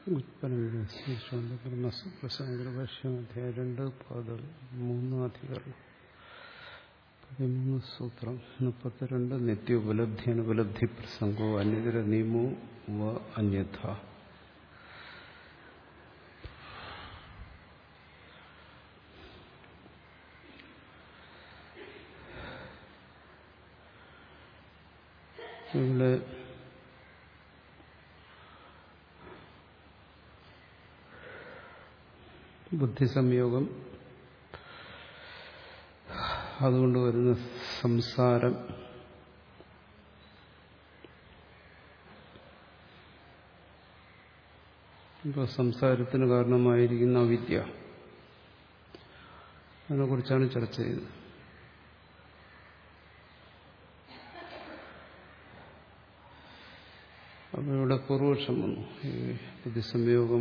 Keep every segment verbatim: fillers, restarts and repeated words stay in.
അധ്യായം രണ്ട് പാദം മൂന്ന് അധികരണം പതിമൂന്ന് സൂത്രം മുപ്പത്തിരണ്ട് നിത്യോപലബ്ധി അനുപലബ്ധി പ്രസംഗോ അന്യതര നിയമോ വ അന്യഥ. ഇവിടെ ബുദ്ധിസംയോഗം, അതുകൊണ്ട് വരുന്ന സംസാരം, ഇപ്പോൾ സംസാരത്തിന് കാരണമായിരിക്കുന്ന അവിദ്യ, അതിനെക്കുറിച്ചാണ് ചർച്ച ചെയ്തത്. അപ്പോൾ ഇവിടെ പൂർവപക്ഷം വന്നു. ഈ ബുദ്ധിസംയോഗം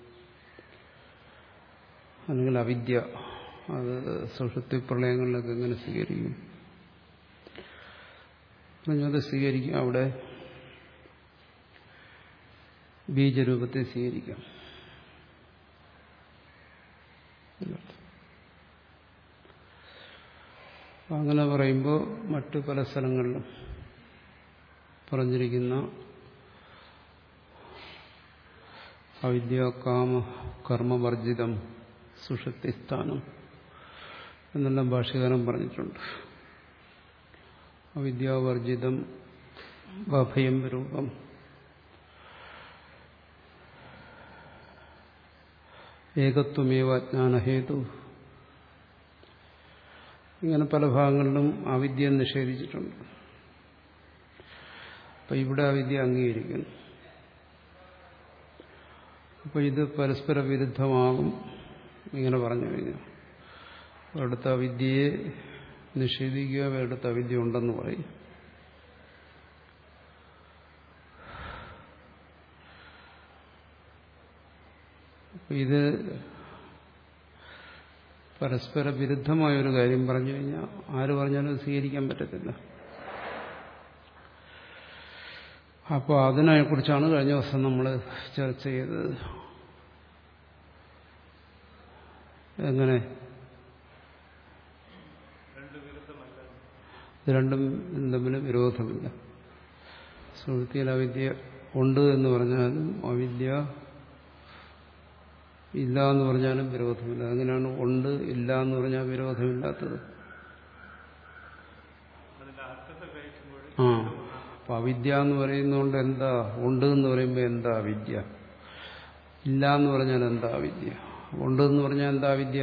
അല്ലെങ്കിൽ അവിദ്യ അത് സുഷുപ്തി പ്രളയങ്ങളിലൊക്കെ എങ്ങനെ സ്വീകരിക്കും? അത് സ്വീകരിക്കും, അവിടെ ബീജരൂപത്തെ സ്വീകരിക്കാം. അങ്ങനെ പറയുമ്പോൾ മറ്റു പല സ്ഥലങ്ങളിലും പറഞ്ഞിരിക്കുന്ന അവിദ്യ കാമ കർമ്മവർജിതം സുഷുപ്തിസ്ഥാനം എന്നെല്ലാം ഭാഷ്യകാരൻ പറഞ്ഞിട്ടുണ്ട്. അവിദ്യാവർജിതം അഭയം രൂപം, ഏകത്വമേവ അജ്ഞാനഹേതു, ഇങ്ങനെ പല ഭാഗങ്ങളിലും അവിദ്യ നിഷേധിച്ചിട്ടുണ്ട്. അപ്പൊ ഇവിടെ അവിദ്യ അംഗീകരിക്കുന്നു. അപ്പൊ ഇത് പരസ്പര വിരുദ്ധമാകും ഇങ്ങനെ പറഞ്ഞു കഴിഞ്ഞാൽ. ഒരിടത്ത് അവിദ്യയെ നിഷേധിക്കുക, വേറിടത്ത് അവിദ്യ ഉണ്ടെന്ന് പറയും. ഇത് പരസ്പര വിരുദ്ധമായൊരു കാര്യം പറഞ്ഞു കഴിഞ്ഞാൽ ആര് പറഞ്ഞാലും സ്വീകരിക്കാൻ പറ്റത്തില്ല. അപ്പോൾ അതിനെക്കുറിച്ചാണ് കഴിഞ്ഞ ദിവസം നമ്മൾ ചർച്ച ചെയ്തത്. എങ്ങനെ ഇത് രണ്ടും തമ്മിൽ വിരോധമില്ല. സുഷുപ്തിയിൽ അവിദ്യ ഉണ്ട് എന്ന് പറഞ്ഞാലും അവിദ്യ ഇല്ല എന്ന് പറഞ്ഞാലും വിരോധമില്ല. അങ്ങനെയാണ് ഉണ്ട് ഇല്ല എന്ന് പറഞ്ഞാൽ വിരോധമില്ലാത്തത്. ആ അപ്പൊ അവിദ്യ എന്ന് പറയുന്നതുകൊണ്ട് എന്താ, ഉണ്ട് എന്ന് പറയുമ്പോൾ എന്താ അവിദ്യ, ഇല്ല എന്ന് പറഞ്ഞാൽ എന്താ അവിദ്യ, ഉണ്ട് എന്ന് പറഞ്ഞാൽ എന്താ അവിദ്യ?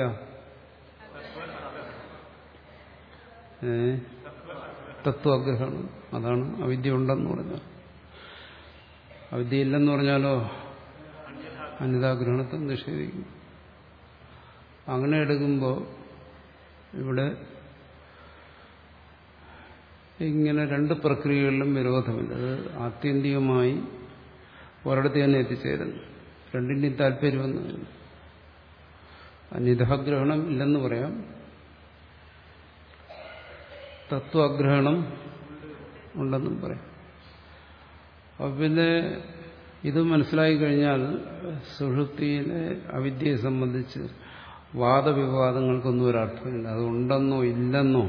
ഏ തത്വാഗ്രഹണം. അതാണ് അവിദ്യ ഉണ്ടെന്ന് പറഞ്ഞാൽ. അവിദ്യ ഇല്ലെന്ന് പറഞ്ഞാലോ അന്യഥാഗ്രഹണത്തെ നിഷേധിക്കും. അങ്ങനെ എടുക്കുമ്പോൾ ഇവിടെ ഇങ്ങനെ രണ്ട് പ്രക്രിയകളിലും വിരോധമില്ല. അത് ആത്യന്തികമായി ഒരിടത്ത് തന്നെ എത്തിച്ചേരുന്നു. രണ്ടിൻ്റെയും താല്പര്യമെന്ന് അന്യഥാഗ്രഹണം ഇല്ലെന്ന് പറയാം, തത്വാഗ്രഹണം ഉണ്ടെന്നും പറയാം. അപ്പൊ പിന്നെ ഇത് മനസ്സിലായി കഴിഞ്ഞാൽ സുഷുപ്തിയിലെ അവിദ്യയെ സംബന്ധിച്ച് വാദവിവാദങ്ങൾക്കൊന്നും ഒരർത്ഥമില്ല. അത് ഉണ്ടെന്നോ ഇല്ലെന്നോ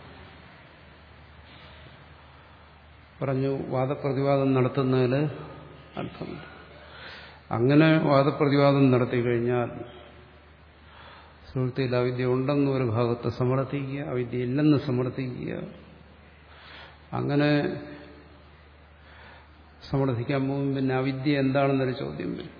പറഞ്ഞു വാദപ്രതിവാദം നടത്തുന്നതിൽ അർത്ഥമില്ല. അങ്ങനെ വാദപ്രതിവാദം നടത്തി കഴിഞ്ഞാൽ സുഷുപ്തിയിൽ അവിദ്യ ഉണ്ടെന്ന് ഒരു ഭാഗത്ത് സമർത്ഥിക്കുക, അവിദ്യ ഇല്ലെന്ന് സമർത്ഥിക്കുക, അങ്ങനെ സമർത്ഥിക്കാൻ പോകും. പിന്നെ അവിദ്യ എന്താണെന്നൊരു ചോദ്യം വരും.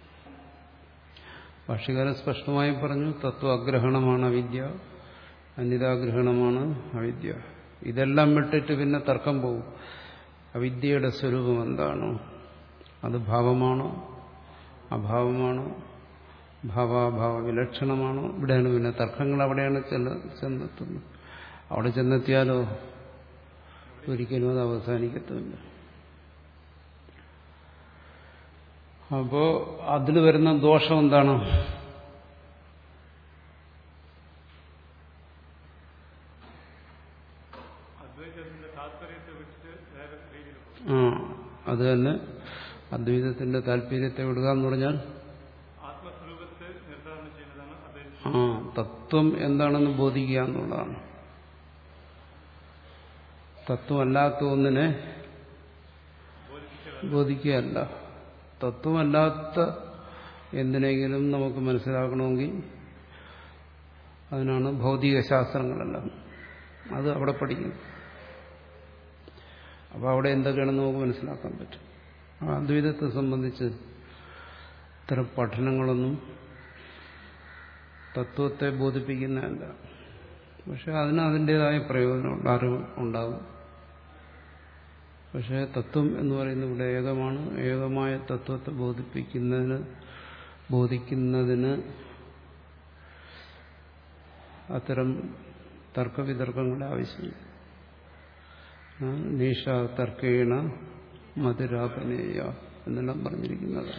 ഭാഷ്യകാരൻ സ്പഷ്ടമായി പറഞ്ഞു, തത്വാഗ്രഹണമാണ് അവിദ്യ, അന്യഥാഗ്രഹണമാണ് അവിദ്യ. ഇതെല്ലാം വിട്ടിട്ട് പിന്നെ തർക്കം പോകും. അവിദ്യയുടെ സ്വരൂപം എന്താണോ, അത് ഭാവമാണോ അഭാവമാണോ, ഭാവാഭാവ വിലക്ഷണമാണോ? ഇവിടെയാണ് പിന്നെ തർക്കങ്ങൾ, അവിടെയാണ് ചെന്നെത്തുന്നത്. അവിടെ ചെന്നെത്തിയാലോ ഒരിക്കലും അത് അവസാനിക്കത്തില്ല. അപ്പോ അതിൽ വരുന്ന ദോഷം എന്താണ്? ആ അത് തന്നെ അദ്വൈതത്തിന്റെ താല്പര്യത്തെ വിടുക എന്ന് പറഞ്ഞാൽ ആ തത്വം എന്താണെന്ന് ബോധിക്കുക എന്നുള്ളതാണ്. തത്വമല്ലാത്ത ഒന്നിനെ ബോധിക്കുകയല്ല. തത്വമല്ലാത്ത എന്തിനെങ്കിലും നമുക്ക് മനസ്സിലാക്കണമെങ്കിൽ അതിനാണ് ഭൗതിക ശാസ്ത്രങ്ങളെല്ലാം. അത് അവിടെ പഠിക്കും. അപ്പോൾ അവിടെ എന്തൊക്കെയാണെന്ന് നമുക്ക് മനസ്സിലാക്കാൻ പറ്റും. ആ അദ്വൈതത്തെ സംബന്ധിച്ച് ഇത്തരം പഠനങ്ങളൊന്നും തത്വത്തെ ബോധിപ്പിക്കുന്നതല്ല. പക്ഷെ അതിന് അതിൻ്റെതായ പ്രയോജനമുണ്ട്, അറിവ് ഉണ്ടാകും. പക്ഷെ തത്വം എന്ന് പറയുന്നത് ഇവിടെ ഏകമാണ്. ഏകമായ തത്വത്തെ ബോധിപ്പിക്കുന്നതിന് ബോധിക്കുന്നതിന് അത്തരം തർക്കവിതർക്കങ്ങളുടെ ആവശ്യമില്ല. നീഷ തർക്കേണ മധുരാപനേയ എന്നെല്ലാം പറഞ്ഞിരിക്കുന്നത്.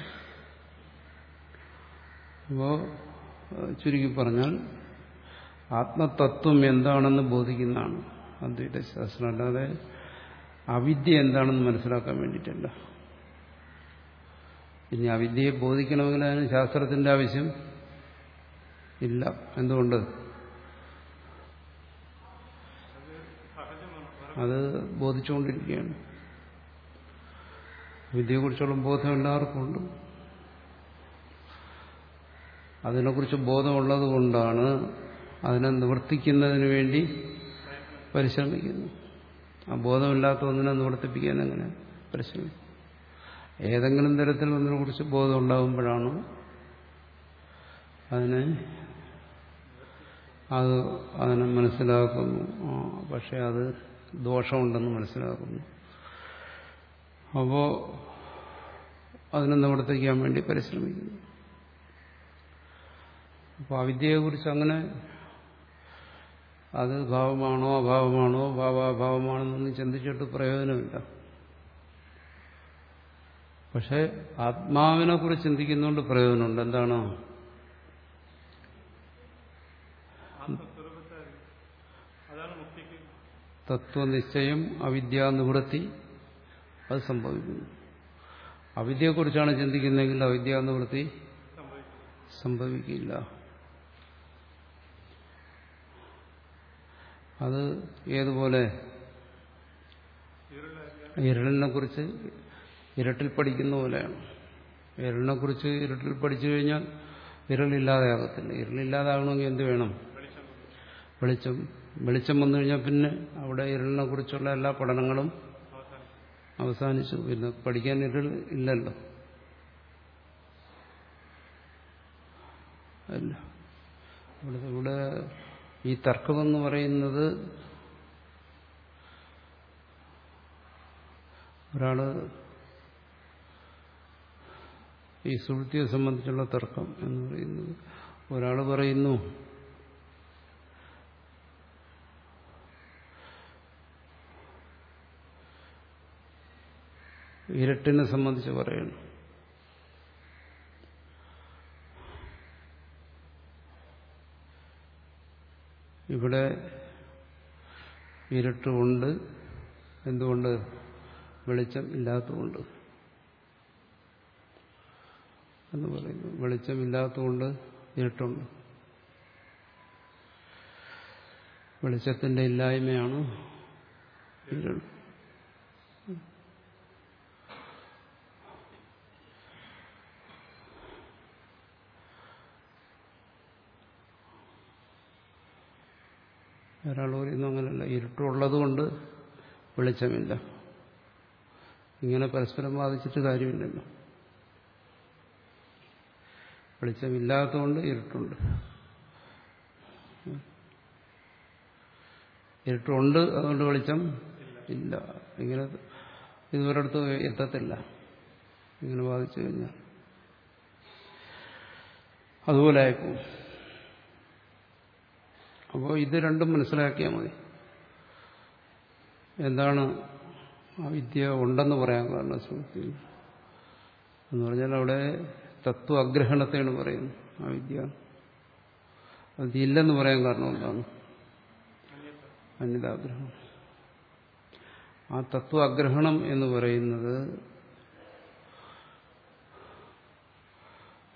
അപ്പോൾ ചുരുക്കി പറഞ്ഞാൽ ആത്മതത്വം എന്താണെന്ന് ബോധിക്കുന്നതാണ് അദ്വൈത ശാസ്ത്രം. അല്ലാതെ അവിദ്യ എന്താണെന്ന് മനസ്സിലാക്കാൻ വേണ്ടിയിട്ടല്ല. ഇനി അവിദ്യയെ ബോധിക്കണമെങ്കിൽ അതിന് ശാസ്ത്രത്തിന്റെ ആവശ്യം ഇല്ല. എന്തുകൊണ്ട്? അത് ബോധിച്ചുകൊണ്ടിരിക്കുകയാണ്. വിദ്യയെക്കുറിച്ചുള്ള ബോധം എല്ലാവർക്കും ഉണ്ട്. അതിനെക്കുറിച്ച് ബോധമുള്ളത് കൊണ്ടാണ് അതിനെ നിവർത്തിക്കുന്നതിന് വേണ്ടി പരിശ്രമിക്കുന്നു. ആ ബോധമില്ലാത്ത ഒന്നിനെ നിവർത്തിപ്പിക്കാൻ എങ്ങനെ പരിശ്രമിക്കും? ഏതെങ്കിലും തരത്തിൽ ഒന്നിനെ കുറിച്ച് ബോധം ഉണ്ടാകുമ്പോഴാണ് അതിനെ അത് അതിനെ മനസ്സിലാക്കുന്നു. പക്ഷെ അത് ദോഷമുണ്ടെന്ന് മനസ്സിലാക്കുന്നു. അപ്പോൾ അതിനെ നിവർത്തിക്കാൻ വേണ്ടി പരിശ്രമിക്കുന്നു. അപ്പോൾ അവിദ്യയെക്കുറിച്ച് അങ്ങനെ അത് ഭാവമാണോ അഭാവമാണോ ഭാവാഭാവമാണെന്നൊന്നും ചിന്തിച്ചിട്ട് പ്രയോജനമില്ല. പക്ഷെ ആത്മാവിനെ കുറിച്ച് ചിന്തിക്കുന്നതുകൊണ്ട് പ്രയോജനമുണ്ട്. എന്താണ്? തത്വനിശ്ചയം അവിദ്യാനിവൃത്തി അത് സംഭവിക്കുന്നു. അവിദ്യയെക്കുറിച്ചാണ് ചിന്തിക്കുന്നതെങ്കിൽ അവിദ്യാനിവൃത്തി സംഭവിക്കില്ല. അത് ഏതുപോലെ ഇരുളിനെ കുറിച്ച് ഇരുട്ടിൽ പഠിക്കുന്ന പോലെയാണ്. ഇരുളിനെ കുറിച്ച് ഇരുട്ടിൽ പഠിച്ചു കഴിഞ്ഞാൽ ഇരുളില്ലാതെയാകത്തില്ല. ഇരുളില്ലാതാകണമെങ്കിൽ എന്ത് വേണം? വെളിച്ചം. വെളിച്ചം വന്നു കഴിഞ്ഞാൽ പിന്നെ അവിടെ ഇരുളിനെ കുറിച്ചുള്ള എല്ലാ പഠനങ്ങളും അവസാനിച്ചു. പിന്നെ പഠിക്കാൻ ഇരുൾ ഇല്ലല്ലോ. അല്ല, ഇവിടെ ഇവിടെ ഈ തർക്കമെന്ന് പറയുന്നത് ഒരാള് ഈ സുഹൃത്തിയെ സംബന്ധിച്ചുള്ള തർക്കം എന്ന് പറയുന്നത് ഒരാൾ പറയുന്നു ഇരട്ടിനെ സംബന്ധിച്ച് പറയുന്നു. ഇവിടെ ഇരുട്ടുകൊണ്ട്. എന്തുകൊണ്ട്? വെളിച്ചം ഇല്ലാത്തതുകൊണ്ട് എന്ന് പറയുന്നു. വെളിച്ചമില്ലാത്തതുകൊണ്ട് ഇരുട്ടുണ്ട്. വെളിച്ചത്തിന്റെ ഇല്ലായ്മയാണ് ഇരുൾ. ഒരാൾ പറയുന്നു അങ്ങനെയല്ല, ഇരുട്ടുള്ളത് കൊണ്ട് വെളിച്ചമില്ല. ഇങ്ങനെ പരസ്പരം ബാധിച്ചിട്ട് കാര്യമില്ലല്ലോ. വെളിച്ചമില്ലാത്തതുകൊണ്ട് ഇരുട്ടുണ്ട്. ഇരുട്ടുണ്ട്, അതുകൊണ്ട് വെളിച്ചം ഇല്ല. ഇങ്ങനെ ഇതുവരടുത്ത് എത്തത്തില്ല ഇങ്ങനെ ബാധിച്ചു കഴിഞ്ഞാൽ. അതുപോലെ ആയിപ്പോവും. അപ്പോൾ ഇത് രണ്ടും മനസ്സിലാക്കിയാൽ മതി. എന്താണ് അവിദ്യ ഉണ്ടെന്ന് പറയാൻ കാരണം? സുഹൃത്തി എന്ന് പറഞ്ഞാൽ അവിടെ തത്വ അഗ്രഹണത്തെയാണ് പറയുന്നത്. അവിദ്യ അത് ഇല്ലെന്ന് പറയാൻ കാരണം എന്താണ്? അന്യതാഗ്രഹം. ആ തത്വ അഗ്രഹണം എന്ന് പറയുന്നത്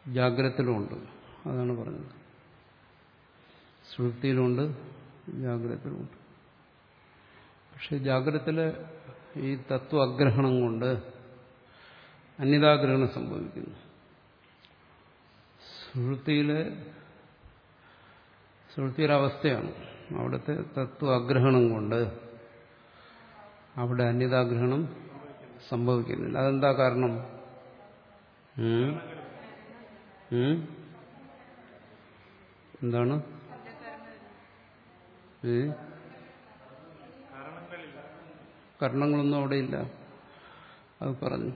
ജാഗ്രതത്തിലുമുണ്ട്. അതാണ് പറഞ്ഞത്. സുഷുപ്തിയിലുണ്ട്, ജാഗ്രതത്തിലുമുണ്ട്. പക്ഷെ ജാഗ്രതത്തിലെ ഈ തത്വ അഗ്രഹണം കൊണ്ട് അന്യതാഗ്രഹണം സംഭവിക്കുന്നു. സുഷുപ്തിയിലെ സുഷുപ്തിയുടെ അവസ്ഥയാണ്. അവിടുത്തെ തത്വ അഗ്രഹണം കൊണ്ട് അവിടെ അന്യതാഗ്രഹണം സംഭവിക്കുന്നില്ല. അതെന്താ കാരണം? ഉം? ഉം? എന്താണ്? ഏ കർണങ്ങളൊന്നും അവിടെ ഇല്ല. അത് പറഞ്ഞു.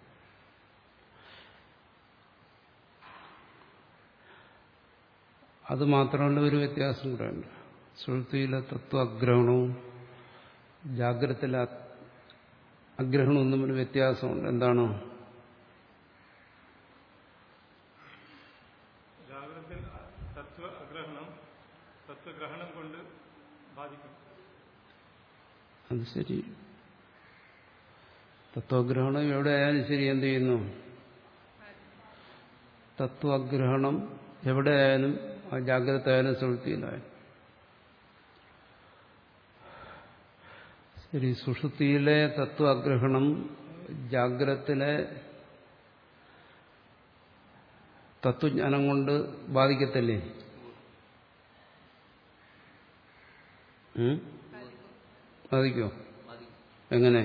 അത് മാത്രമല്ല, ഒരു വ്യത്യാസം കൂടെ ഉണ്ട്. സുഷുപ്തിയിലെ തത്വ അഗ്രഹണവും ജാഗ്രതയിലെ അഗ്രഹണവും തമ്മിൽ വ്യത്യാസമുണ്ട്. എന്താണ്? ജാഗ്രതയിൽ തത്വ അഗ്രഹണം തത്വഗ്രഹണം കൊണ്ട് ബാധിക്കും. അത് ശരി. തത്വഗ്രഹണം എവിടെ ആയാലും ശരി എന്ത് ചെയ്യുന്നു? തത്വഗ്രഹണം എവിടെ ആയാലും, ആ ജാഗ്രത ആയാലും സുഷുപ്തിയിലായാലും ശരി. സുഷുപ്തിയിലെ തത്വഗ്രഹണം ജാഗ്രതത്തിലെ തത്വജ്ഞാനം കൊണ്ട് ബാധിക്കത്തില്ലേ? ബാധിക്കോ? എങ്ങനെ?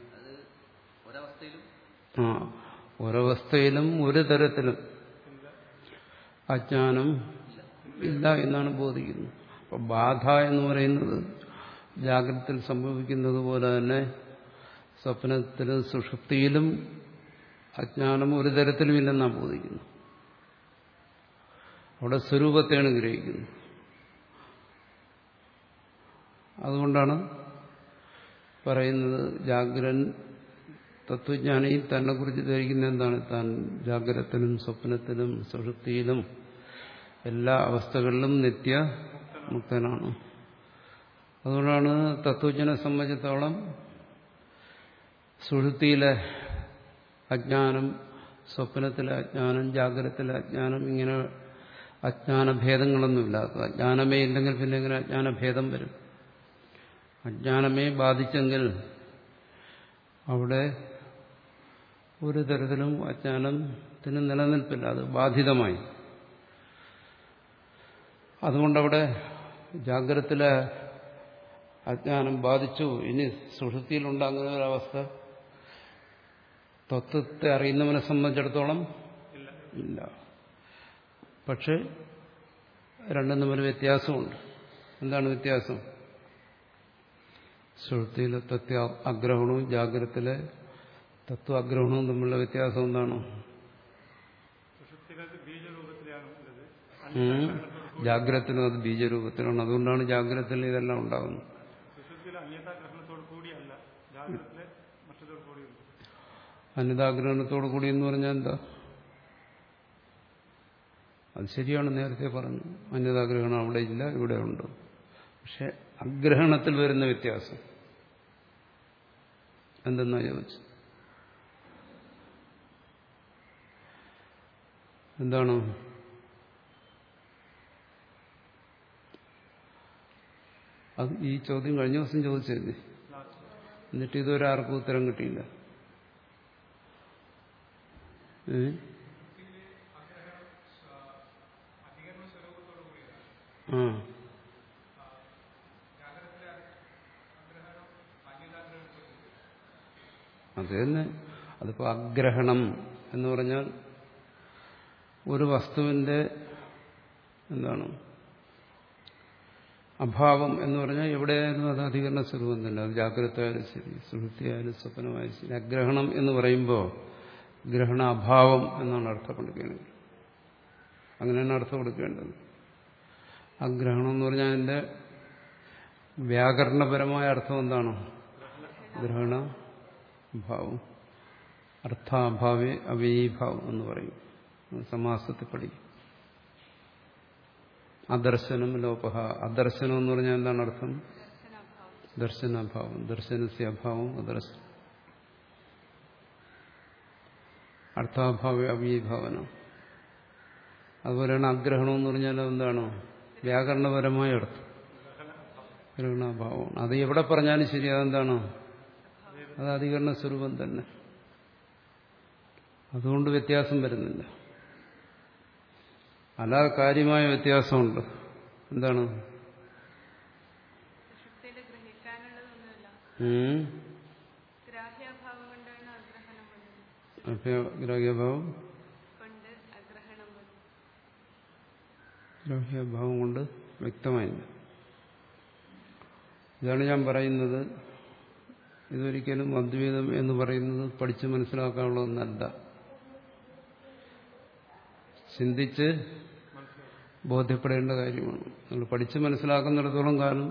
ആ ഒരവസ്ഥയിലും ഒരു തരത്തിലും അജ്ഞാനം ഇല്ല എന്നാണ് ബോധിക്കുന്നത്. അപ്പൊ ബാധ എന്ന് പറയുന്നത് ജാഗ്രതത്തിൽ സംഭവിക്കുന്നത് പോലെ തന്നെ സ്വപ്നത്തിലും സുഷുപ്തിയിലും അജ്ഞാനം ഒരു തരത്തിലും ഇല്ലെന്നാണ് ബോധിക്കുന്നത്. അവിടെ സ്വരൂപത്തെയാണ് ഗ്രഹിക്കുന്നത്. അതുകൊണ്ടാണ് പറയുന്നത് ജാഗ്രൻ തത്വജ്ഞാനി തന്നെ കുറിച്ച് ധരിക്കുന്ന എന്താണ്? താൻ ജാഗ്രതത്തിലും സ്വപ്നത്തിലും സുഷുപ്തിയിലും എല്ലാ അവസ്ഥകളിലും നിത്യ മുക്തനാണ്. അതുകൊണ്ടാണ് തത്വജ്ഞനെ സംബന്ധിച്ചിടത്തോളം സുഷുപ്തിയിലെ അജ്ഞാനം, സ്വപ്നത്തിലെ അജ്ഞാനം, ജാഗ്രതത്തിലെ അജ്ഞാനം, ഇങ്ങനെ അജ്ഞാനഭേദങ്ങളൊന്നുമില്ല. അജ്ഞാനമേ ഇല്ലെങ്കിൽ പിന്നെ എങ്ങനെ അജ്ഞാനഭേദം വരും? അജ്ഞാനമേ ബാധിച്ചെങ്കിൽ അവിടെ ഒരു തരത്തിലും അജ്ഞാനത്തിന് നിലനിൽപ്പില്ല. അത് ബാധിതമായി. അതുകൊണ്ടവിടെ ജാഗ്രതത്തിലെ അജ്ഞാനം ബാധിച്ചു. ഇനി സുഷുപ്തിയിലുണ്ടാകുന്ന ഒരവസ്ഥ തത്വത്തെ അറിയുന്നവനെ സംബന്ധിച്ചിടത്തോളം ഇല്ല. പക്ഷെ രണ്ടും തമ്മിൽ വ്യത്യാസമുണ്ട്. എന്താണ് വ്യത്യാസം? സുഷുപ്തിയിലെ തത്വ അഗ്രഹണവും ജാഗ്രതത്തിലെ തത്വ അഗ്രഹണവും തമ്മിലുള്ള വ്യത്യാസം എന്താണ്? ജാഗ്രതത്തിലും അത് ബീജരൂപത്തിലാണ്. അതുകൊണ്ടാണ് ജാഗ്രതത്തിൽ ഇതെല്ലാം ഉണ്ടാകുന്നത്. അന്യതാഗ്രഹണത്തോടു കൂടി എന്ന് പറഞ്ഞാൽ എന്താ? അത് ശരിയാണ്, നേരത്തെ പറഞ്ഞു. അന്യതാഗ്രഹണം അവിടെ ഇല്ല, ഇവിടെ ഉണ്ട്. പക്ഷെ അഗ്രഹണത്തിൽ വരുന്ന വ്യത്യാസം എന്തെന്നാ ചോദിച്ചു? എന്താണ്? അത് ഈ ചോദ്യം കഴിഞ്ഞ ദിവസം ചോദിച്ചല്ലേ? എന്നിട്ട് ഇതുവരെ ആർക്കും ഉത്തരം കിട്ടിയില്ല. ഏ ആ അത് തന്നെ. അതിപ്പോ അഗ്രഹണം എന്ന് പറഞ്ഞാൽ ഒരു വസ്തുവിന്റെ എന്താണ് അഭാവം എന്ന് പറഞ്ഞാൽ എവിടെയായാലും അത് അധികരണ സ്വരൂപം തന്നെ. അത് ജാഗ്രത ആയാലും ശരി, സുഷുപ്തിയായാലും സ്വപ്നമായാലും ശരി. അഗ്രഹണം എന്ന് പറയുമ്പോൾ ഗ്രഹണ അഭാവം എന്നാണ് അർത്ഥം കൊടുക്കേണ്ടത്. അങ്ങനെയാണ് അർത്ഥം കൊടുക്കേണ്ടത്. അഗ്രഹണം എന്ന് പറഞ്ഞാൽ അതിന്റെ വ്യാകരണപരമായ അർത്ഥം എന്താണ്? ഗ്രഹണ ഭാവം. അർത്ഥാഭാവേ അവ്യയീഭാവം എന്ന് പറയും. സമാസത്തിൽ പഠിക്കും. അദർശനം ലോപഹ. അദർശനം എന്ന് പറഞ്ഞാൽ എന്താണ് അർത്ഥം? ദർശനാഭാവം. ദർശനസ്യ അഭാവം അദർശനം. അർത്ഥാഭാവേ അവ്യയീഭാവന. അതുപോലെയാണ് അഗ്രഹണം എന്ന് പറഞ്ഞാൽ എന്താണ് വ്യാകരണപരമായ അർത്ഥം ഗ്രഹണാഭാവമാണ്. അത് എവിടെ പറഞ്ഞാലും ശരി അതെന്താണ് അത് അധികരണ സ്വരൂപം തന്നെ. അതുകൊണ്ട് വ്യത്യാസം വരുന്നില്ല. അല്ലാതെ കാര്യമായ വ്യത്യാസമുണ്ട്. എന്താണ് ഗ്രാഹ്യഭാവം ഗ്രാഹ്യഭാവം കൊണ്ട് വ്യക്തമായില്ല. ഇതാണ് ഞാൻ പറയുന്നത്. ഇതൊരിക്കലും അദ്വൈതം എന്ന് പറയുന്നത് പഠിച്ച് മനസ്സിലാക്കാനുള്ള ഒന്നല്ല. ചിന്തിച്ച് ബോധ്യപ്പെടേണ്ട കാര്യമാണ്. നമ്മൾ പഠിച്ച് മനസ്സിലാക്കുന്നിടത്തോളം കാലം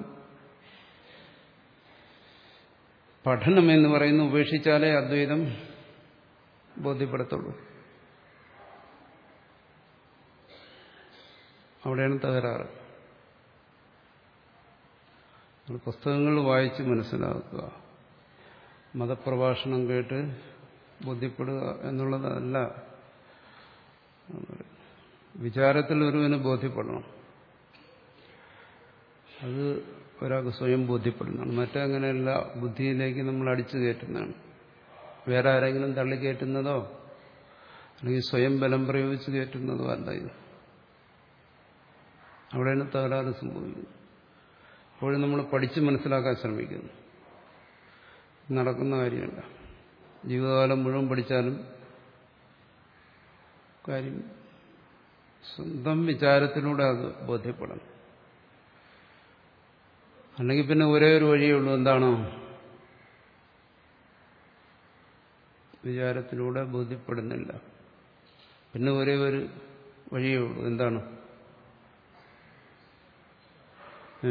പഠനം എന്ന് പറയുന്ന ഉപേക്ഷിച്ചാലേ അദ്വൈതം ബോധ്യപ്പെടത്തുള്ളൂ. അവിടെയാണ് തകരാറ്. പുസ്തകങ്ങൾ വായിച്ച് മനസ്സിലാക്കുക, മതപ്രഭാഷണം കേട്ട് ബോധ്യപ്പെടുക എന്നുള്ളതല്ല. വിചാരത്തിൽ ഒരുവന് ബോധ്യപ്പെടണം. അത് ഒരാൾക്ക് സ്വയം ബോധ്യപ്പെടുന്നതാണ്. മറ്റങ്ങനെയല്ല, ബുദ്ധിയിലേക്ക് നമ്മൾ അടിച്ചു കയറ്റുന്നതാണ്. വേറെ ആരെങ്കിലും തള്ളിക്കയറ്റുന്നതോ അല്ലെങ്കിൽ സ്വയം ബലം പ്രയോഗിച്ച് കയറ്റുന്നതോ അല്ല ഇത്. അവിടെയാണ് തകരാറ് സംഭവിക്കുന്നത്. അപ്പോഴും നമ്മൾ പഠിച്ച് മനസ്സിലാക്കാൻ ശ്രമിക്കുന്നു. നടക്കുന്ന കാര്യമല്ല. ജീവിതകാലം മുഴുവൻ പഠിച്ചാലും കാര്യം സ്വന്തം വിചാരത്തിലൂടെ അത് ബോധ്യപ്പെടണം. അല്ലെങ്കിൽ പിന്നെ ഒരേ ഒരു വഴിയേ ഉള്ളൂ. എന്താണോ വിചാരത്തിലൂടെ ബോധ്യപ്പെടുന്നില്ല. പിന്നെ ഒരേ ഒരു വഴിയേ ഉള്ളൂ. എന്താണ് ഏ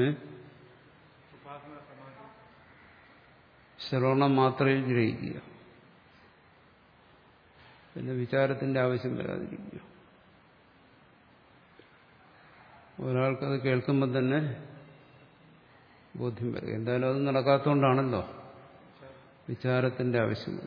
ശ്രവണം മാത്രമേ ഗ്രഹിക്കുക. പിന്നെ വിചാരത്തിന്റെ ആവശ്യം വരാതിരിക്കുക. ഒരാൾക്കത് കേൾക്കുമ്പോൾ തന്നെ ബോധ്യം വരിക. എന്തായാലും അത് നടക്കാത്തതുകൊണ്ടാണല്ലോ വിചാരത്തിന്റെ ആവശ്യം.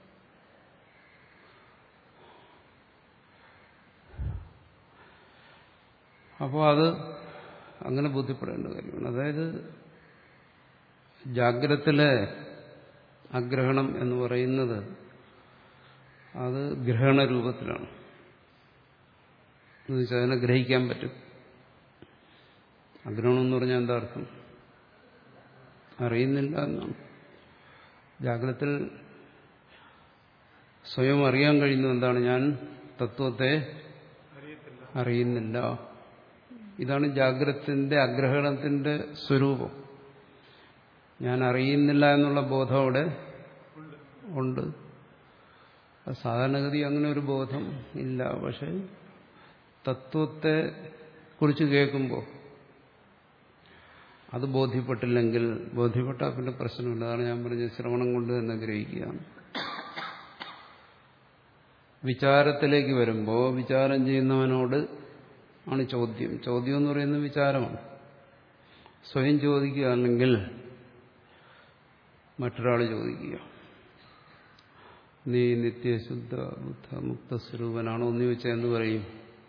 അപ്പോൾ അത് അങ്ങനെ ബോധ്യപ്പെടേണ്ട കാര്യമാണ്. അതായത് ജാഗ്രതത്തിലെ അഗ്രഹണം എന്ന് പറയുന്നത് അത് ഗ്രഹണ രൂപത്തിലാണ്. എന്ന് വെച്ചാൽ അതിനെ ഗ്രഹിക്കാൻ പറ്റും. അഗ്രഹണം എന്ന് പറഞ്ഞാൽ എന്താ അർത്ഥം? അറിയുന്നില്ല എന്നാണ്. ജാഗ്രതത്തിൽ സ്വയം അറിയാൻ കഴിയുന്നത് എന്താണ്? ഞാൻ തത്വത്തെ അറിയുന്നില്ല. ഇതാണ് ജാഗ്രതത്തിന്റെ അഗ്രഹണത്തിന്റെ സ്വരൂപം. ഞാൻ അറിയുന്നില്ല എന്നുള്ള ബോധം അവിടെ ഉണ്ട്. സാധാരണഗതി അങ്ങനെ ഒരു ബോധം ഇല്ല. പക്ഷെ തത്വത്തെ കുറിച്ച് കേൾക്കുമ്പോൾ അത് ബോധ്യപ്പെട്ടില്ലെങ്കിൽ, ബോധ്യപ്പെട്ടാൽ പിന്നെ പ്രശ്നമില്ല. അതാണ് ഞാൻ പറഞ്ഞത്, ശ്രവണം കൊണ്ട് തന്നെ ഗ്രഹിക്കുകയാണ്. വിചാരത്തിലേക്ക് വരുമ്പോൾ വിചാരം ചെയ്യുന്നവനോട് ആണ് ചോദ്യം. ചോദ്യം എന്ന് പറയുന്നത് വിചാരമാണ്. സ്വയം ചോദിക്കുക അല്ലെങ്കിൽ മറ്റൊരാൾ ചോദിക്കുക. നീ നിത്യശുദ്ധ ബുദ്ധ മുക്തസ്വരൂപനാണോ എന്ന് ചോദിച്ചാൽ എന്ത് പറയും?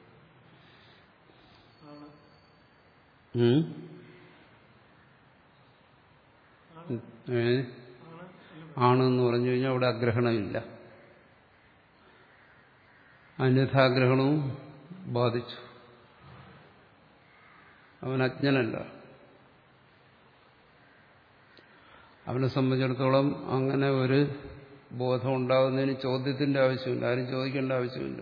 ഏ ആണെന്ന് പറഞ്ഞു കഴിഞ്ഞാൽ അവിടെ അഗ്രഹണമില്ല. അന്യഥാഗ്രഹണവും ബാധിച്ചു. അവൻ അജ്ഞനല്ല. അവനെ സംബന്ധിച്ചിടത്തോളം അങ്ങനെ ഒരു ബോധം ഉണ്ടാകുന്നതിന് ചോദ്യത്തിന്റെ ആവശ്യമില്ല. ആരും ചോദിക്കേണ്ട ആവശ്യമില്ല.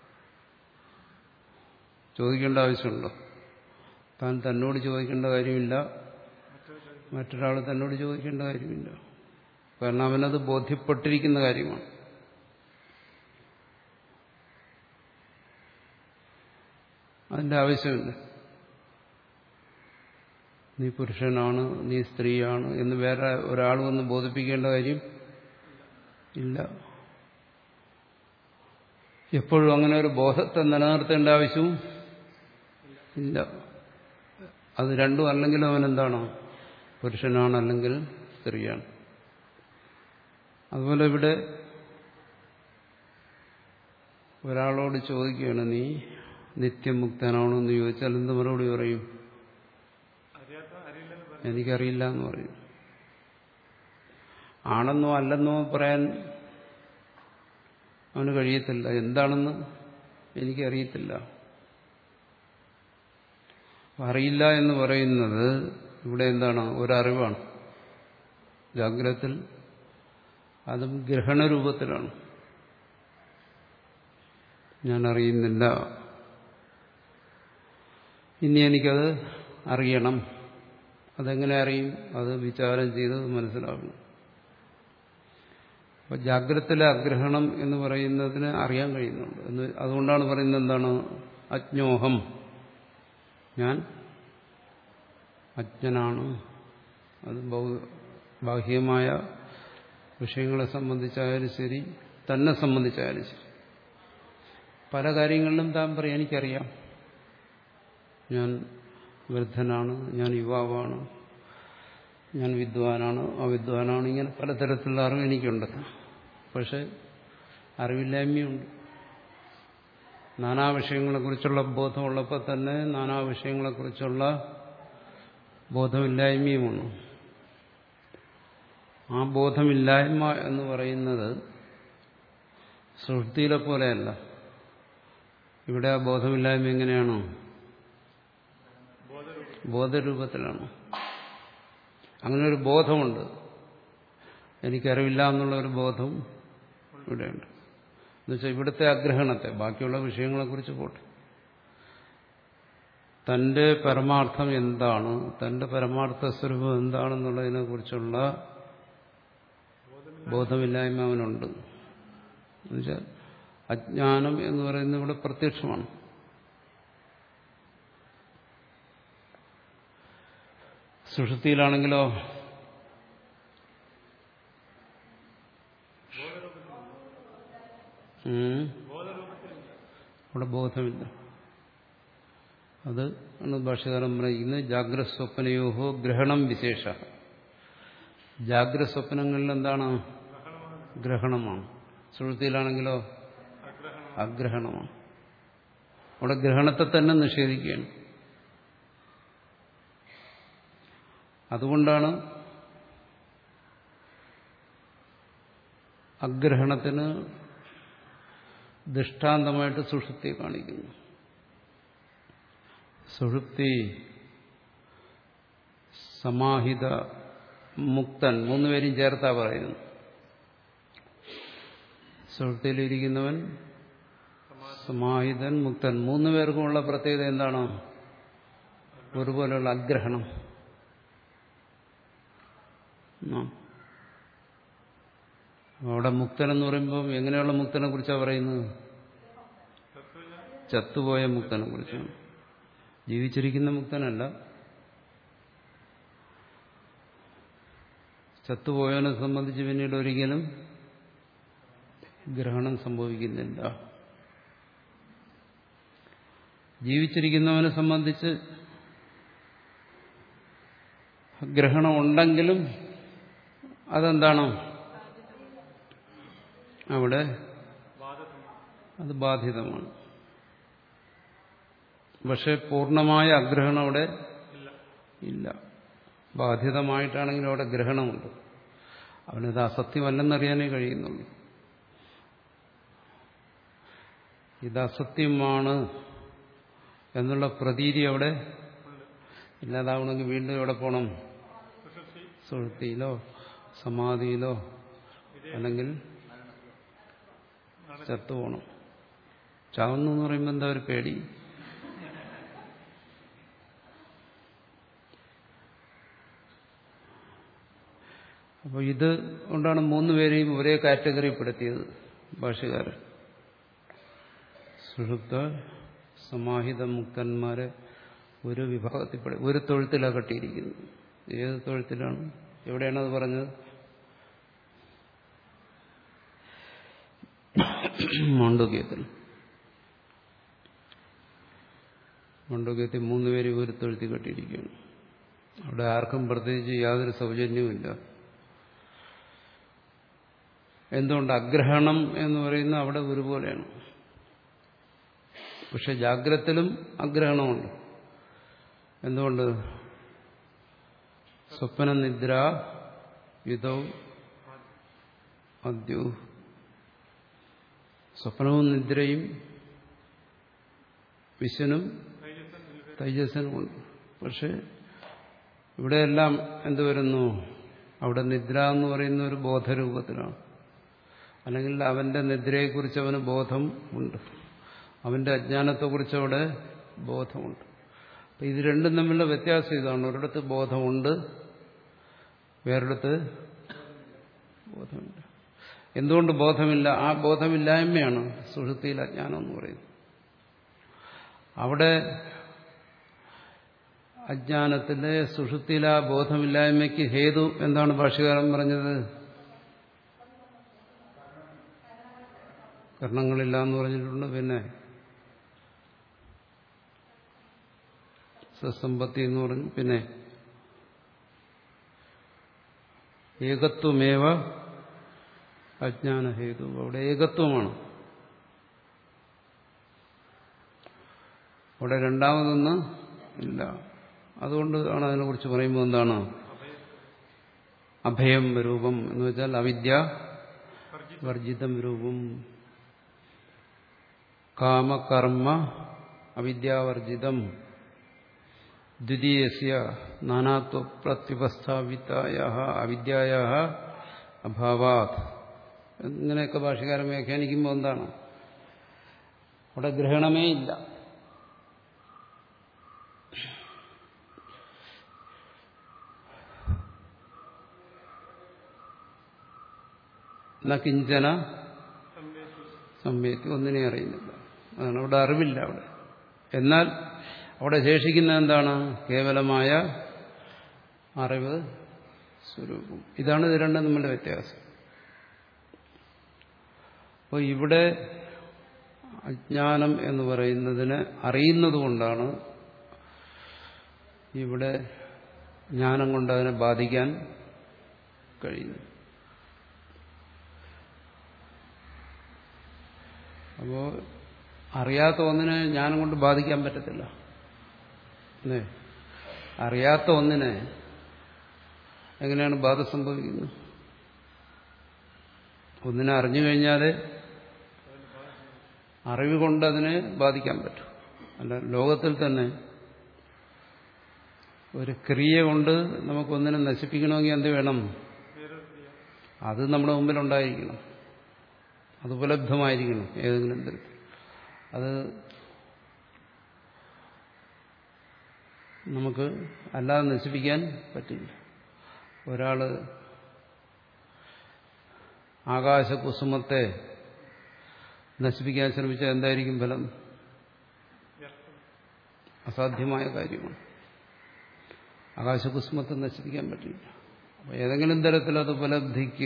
ചോദിക്കേണ്ട ആവശ്യമുണ്ടോ? താൻ തന്നോട് ചോദിക്കേണ്ട കാര്യമില്ല, മറ്റൊരാൾ തന്നോട് ചോദിക്കേണ്ട കാര്യമില്ല. കാരണം അവനത് ബോധ്യപ്പെട്ടിരിക്കുന്ന കാര്യമാണ്. അതിന്റെ ആവശ്യമില്ല. നീ പുരുഷനാണ്, നീ സ്ത്രീയാണ് എന്ന് വേറെ ഒരാൾ വന്ന് ബോധിപ്പിക്കേണ്ട കാര്യം ഇല്ല. എപ്പോഴും അങ്ങനെ ഒരു ബോധത്തെ നിലനിർത്തേണ്ട ആവശ്യവും ഇല്ല. അത് രണ്ടും അല്ലെങ്കിലും അവനെന്താണോ പുരുഷനാണ്, അല്ലെങ്കിൽ സ്ത്രീയാണ്. അതുപോലെ ഇവിടെ ഒരാളോട് ചോദിക്കുകയാണ്, നീ നിത്യമുക്തനാണോ എന്ന് ചോദിച്ചാൽ എന്ത് മറുപടി പറയും? അറിയാത്ത അറിയില്ലെന്ന് പറയും. എനിക്കറിയില്ല എന്ന് പറയും. ആണെന്നോ അല്ലെന്നോ പറയാൻ അവന് കഴിയത്തില്ല. എന്താണെന്ന് എനിക്കറിയത്തില്ല. അറിയില്ല എന്ന് പറയുന്നത് ഇവിടെ എന്താണ്? ഒരറിവാണ്. ജാഗ്രതത്തിൽ അതും ഗ്രഹണരൂപത്തിലാണ്. ഞാൻ അറിയുന്നില്ല, ഇനി എനിക്കത് അറിയണം. അതെങ്ങനെ അറിയും? അത് വിചാരം ചെയ്ത് മനസ്സിലാക്കണം. അപ്പൊ ജാഗ്രതത്തിലെ അഗ്രഹണം എന്ന് പറയുന്നതിന് അറിയാൻ കഴിയുന്നുണ്ട് എന്ന്. അതുകൊണ്ടാണ് പറയുന്നത് എന്താണ്? അജ്ഞോഹം, ഞാൻ അജ്ഞനാണ്. അത് ബാഹ്യമായ വിഷയങ്ങളെ സംബന്ധിച്ചായാലും ശരി, തന്നെ സംബന്ധിച്ചായാലും ശരി, പല കാര്യങ്ങളിലും താൻ പറയും എനിക്കറിയാം, ഞാൻ വൃദ്ധനാണ്, ഞാൻ യുവാവാണ്, ഞാൻ വിദ്വാനാണ്, അവിദ്വാനാണ്, ഇങ്ങനെ പലതരത്തിലുള്ള അറിവ് എനിക്കുണ്ട്. പക്ഷെ അറിവില്ലായ്മയുണ്ട്. നാനാ വിഷയങ്ങളെക്കുറിച്ചുള്ള ബോധമുള്ളപ്പോൾ തന്നെ നാനാ വിഷയങ്ങളെക്കുറിച്ചുള്ള ബോധമില്ലായ്മയുമാണ്. ആ ബോധമില്ലായ്മ എന്ന് പറയുന്നത് സുഷുപ്തിയിലെ പോലെയല്ല. ഇവിടെ ആ ബോധമില്ലായ്മ എങ്ങനെയാണോ? ബോധരൂപത്തിലാണ്. അങ്ങനെ ഒരു ബോധമുണ്ട്. എനിക്കറിവില്ല എന്നുള്ള ഒരു ബോധം ഇവിടെയുണ്ട്. എന്നുവെച്ചാൽ ഇവിടുത്തെ അഗ്രഹണത്തെ, ബാക്കിയുള്ള വിഷയങ്ങളെക്കുറിച്ച് പോട്ടെ, തന്റെ പരമാർത്ഥം എന്താണ്, തന്റെ പരമാർത്ഥ സ്വരൂപം എന്താണെന്നുള്ളതിനെ കുറിച്ചുള്ള ബോധമില്ലായ്മ അവനുണ്ട്. എന്നുവെച്ചാൽ അജ്ഞാനം എന്ന് പറയുന്നത് ഇവിടെ പ്രത്യക്ഷമാണ്. സുഷുപ്തിയിലാണെങ്കിലോ അവിടെ ബോധമില്ല. അത് ആണ് ഭാഷ്യകാരൻ പറയുന്നത് ജാഗ്രത സ്വപ്നയോഹോ ഗ്രഹണം വിശേഷ. ജാഗ്രത സ്വപ്നങ്ങളിൽ എന്താണ്? ഗ്രഹണമാണ്. സുഷുപ്തിയിലാണെങ്കിലോ അഗ്രഹണമാണ്. അവിടെ ഗ്രഹണത്തെ തന്നെ നിഷേധിക്കുകയാണ്. അതുകൊണ്ടാണ് അഗ്രഹണത്തിന് ദൃഷ്ടാന്തമായിട്ട് സുഷുപ്തിയെ കാണിക്കുന്നു. സുഷുപ്തി, സമാഹിത, മുക്തൻ, മൂന്നുപേരും ചേർത്താ പറയുന്നു. സുഷുപ്തിയിലിരിക്കുന്നവൻ, സമാഹിതൻ, മുക്തൻ, മൂന്നുപേർക്കുമുള്ള പ്രത്യേകത എന്താണ്? ഒരുപോലെയുള്ള അഗ്രഹണം. അവിടെ മുക്തൻ എന്ന് പറയുമ്പോൾ എങ്ങനെയുള്ള മുക്തനെ കുറിച്ചാണ് പറയുന്നത്? ചത്തുപോയ മുക്തനെ കുറിച്ചാണ്. ജീവിച്ചിരിക്കുന്ന മുക്തനല്ല. ചത്തുപോയവനെ സംബന്ധിച്ച് പിന്നീട് ഒരിക്കലും ഗ്രഹണം സംഭവിക്കുന്നില്ല. ജീവിച്ചിരിക്കുന്നവനെ സംബന്ധിച്ച് ഗ്രഹണം ഉണ്ടെങ്കിലും അതെന്താണ്? അവിടെ അത് ബാധിതമാണ്. പക്ഷെ പൂർണ്ണമായ അഗ്രഹണം അവിടെ ഇല്ല. ബാധിതമായിട്ടാണെങ്കിലും അവിടെ ഗ്രഹണമുണ്ട്. അവനത് അസത്യമല്ലെന്നറിയാനേ കഴിയുന്നുള്ളൂ. ഇത് അസത്യമാണ് എന്നുള്ള പ്രതീതി അവിടെ ഇല്ലാതാവണമെങ്കിൽ വീണ്ടും എവിടെ പോകണം? സുഷുപ്തിയിലോ സമാധിയിലോ അല്ലെങ്കിൽ ചത്തുപോകണം. ചാവുന്നു എന്ന് പറയുമ്പോൾ എന്താ ഒരു പേടി? അപ്പോൾ ഇത് കൊണ്ടാണ് മൂന്നുപേരെയും ഒരേ കാറ്റഗറിപ്പെടുത്തിയത് ഭാഷ്യകാരൻ. സുഷുപ്ത സമാഹിത മുക്തന്മാരെ ഒരു വിഭാഗത്തിൽപ്പെടു ഒരു തൊഴുത്തിലാണ് കെട്ടിയിരിക്കുന്നത്. ഏത് തൊഴുത്തിലാണ്? എവിടെയാണത് പറഞ്ഞത്? മാണ്ഡൂക്യത്തിൽ. മാണ്ഡൂക്യത്തിൽ മൂന്നുപേര് ഒരു തൊഴുത്തിൽ കെട്ടിയിരിക്കുകയാണ്. അവിടെ ആർക്കും പ്രത്യേകിച്ച് യാതൊരു സൗജന്യവുമില്ല. എന്തുകൊണ്ട്? അഗ്രഹണം എന്ന് പറയുന്നത് അവിടെ ഒരുപോലെയാണ്. പക്ഷെ ജാഗ്രത്തിലും അഗ്രഹണമുണ്ട്. എന്തുകൊണ്ട്? സ്വപ്ന നിദ്ര യുധൗ അദ്യു. സ്വപ്നവും നിദ്രയും വിശ്വനും തൈജസ്സനുമുണ്ട്. പക്ഷെ ഇവിടെയെല്ലാം എന്ത് വരുന്നു? അവിടെ നിദ്ര എന്ന് പറയുന്ന ഒരു ബോധരൂപത്തിലാണ്. അല്ലെങ്കിൽ അവന്റെ നിദ്രയെക്കുറിച്ച് അവന് ബോധം ഉണ്ട്, അവന്റെ അജ്ഞാനത്തെക്കുറിച്ച് അവിടെ ബോധമുണ്ട്. അപ്പം ഇത് രണ്ടും തമ്മിലുള്ള വ്യത്യാസം ഇതാണ്. ഒരിടത്ത് ബോധമുണ്ട്, വേറൊരിടത്ത് ബോധമില്ല. എന്തുകൊണ്ട് ബോധമില്ല? ആ ബോധമില്ലായ്മയാണ് സുഷുപ്തിയിൽ അജ്ഞാനം എന്ന് പറയുന്നത്. അവിടെ അജ്ഞാനത്തിലെ സുഷുപ്തിയിലെ ആ ബോധമില്ലായ്മയ്ക്ക് ഹേതു എന്താണ് ഭാഷ്യകാരൻ പറഞ്ഞത്? കർണങ്ങളില്ല എന്ന് പറഞ്ഞിട്ടുണ്ട്. പിന്നെ സസമ്പത്തി എന്ന് പറഞ്ഞു. പിന്നെ ഏകത്വമേവ അജ്ഞാനഹേതു. അവിടെ ഏകത്വമാണ്. അവിടെ രണ്ടാമതൊന്ന് ഇല്ല. അതുകൊണ്ട് ആണ് അതിനെക്കുറിച്ച് പറയുമ്പോൾ എന്താണ്? അഭയം രൂപം എന്ന് വെച്ചാൽ അവിദ്യ വർജിതം രൂപം. കാമകർമ്മ അവിദ്യാവർജിതം ദ്വിതീയസ്യ നാനാത്വ പ്രത്യുപസ്ഥാപിതായാഹ അവിദ്യായാഹ അഭാവാത്. ഇങ്ങനെയൊക്കെ ഭാഷകാരൻ വ്യാഖ്യാനിക്കുമ്പോൾ എന്താണ്? അവിടെ ഗ്രഹണമേ ഇല്ല. ന കിഞ്ചന സംവേത്തി, ഒന്നിനെ അറിയുന്നില്ല. അതാണ് അവിടെ അറിവില്ല. അവിടെ എന്നാൽ അവിടെ ശേഷിക്കുന്ന എന്താണ്? കേവലമായ അറിവ് സ്വരൂപം. ഇതാണ് ഇത് രണ്ടും തമ്മിലുള്ള വ്യത്യാസം. അപ്പോൾ ഇവിടെ അജ്ഞാനം എന്ന് പറയുന്നതിനെ അറിയുന്നത് കൊണ്ടാണ് ഇവിടെ ജ്ഞാനം കൊണ്ട് അതിനെ ബാധിക്കാൻ കഴിയുന്നത്. അപ്പോൾ അറിയാത്ത ഒന്നിനെ ജ്ഞാനം കൊണ്ട് ബാധിക്കാൻ പറ്റത്തില്ല. അല്ലേ? അറിയാത്ത ഒന്നിനെ എങ്ങനെയാണ് ബാധ സംഭവിക്കുന്നത്? ഒന്നിനെ അറിഞ്ഞു കഴിഞ്ഞാൽ അറിവ് കൊണ്ട് അതിനെ ബാധിക്കാൻ പറ്റും. അല്ല, ലോകത്തിൽ തന്നെ ഒരു ക്രിയ കൊണ്ട് നമുക്കൊന്നിനെ നശിപ്പിക്കണമെങ്കിൽ എന്ത് വേണം? അത് നമ്മുടെ മുമ്പിലുണ്ടായിരിക്കണം, അത് ഉപലബ്ധമായിരിക്കണം ഏതെങ്കിലും തരത്തിൽ. അത് നമുക്ക് അല്ലാതെ നശിപ്പിക്കാൻ പറ്റില്ല. ഒരാൾ ആകാശകുസുമത്തെ നശിപ്പിക്കാൻ ശ്രമിച്ചാൽ എന്തായിരിക്കും ഫലം? അസാധ്യമായ കാര്യമാണ്. ആകാശകുസുമത്തെ നശിപ്പിക്കാൻ പറ്റില്ല. അപ്പോൾ ഏതെങ്കിലും തരത്തിൽ അത് ഉപലബ്ധിക്ക്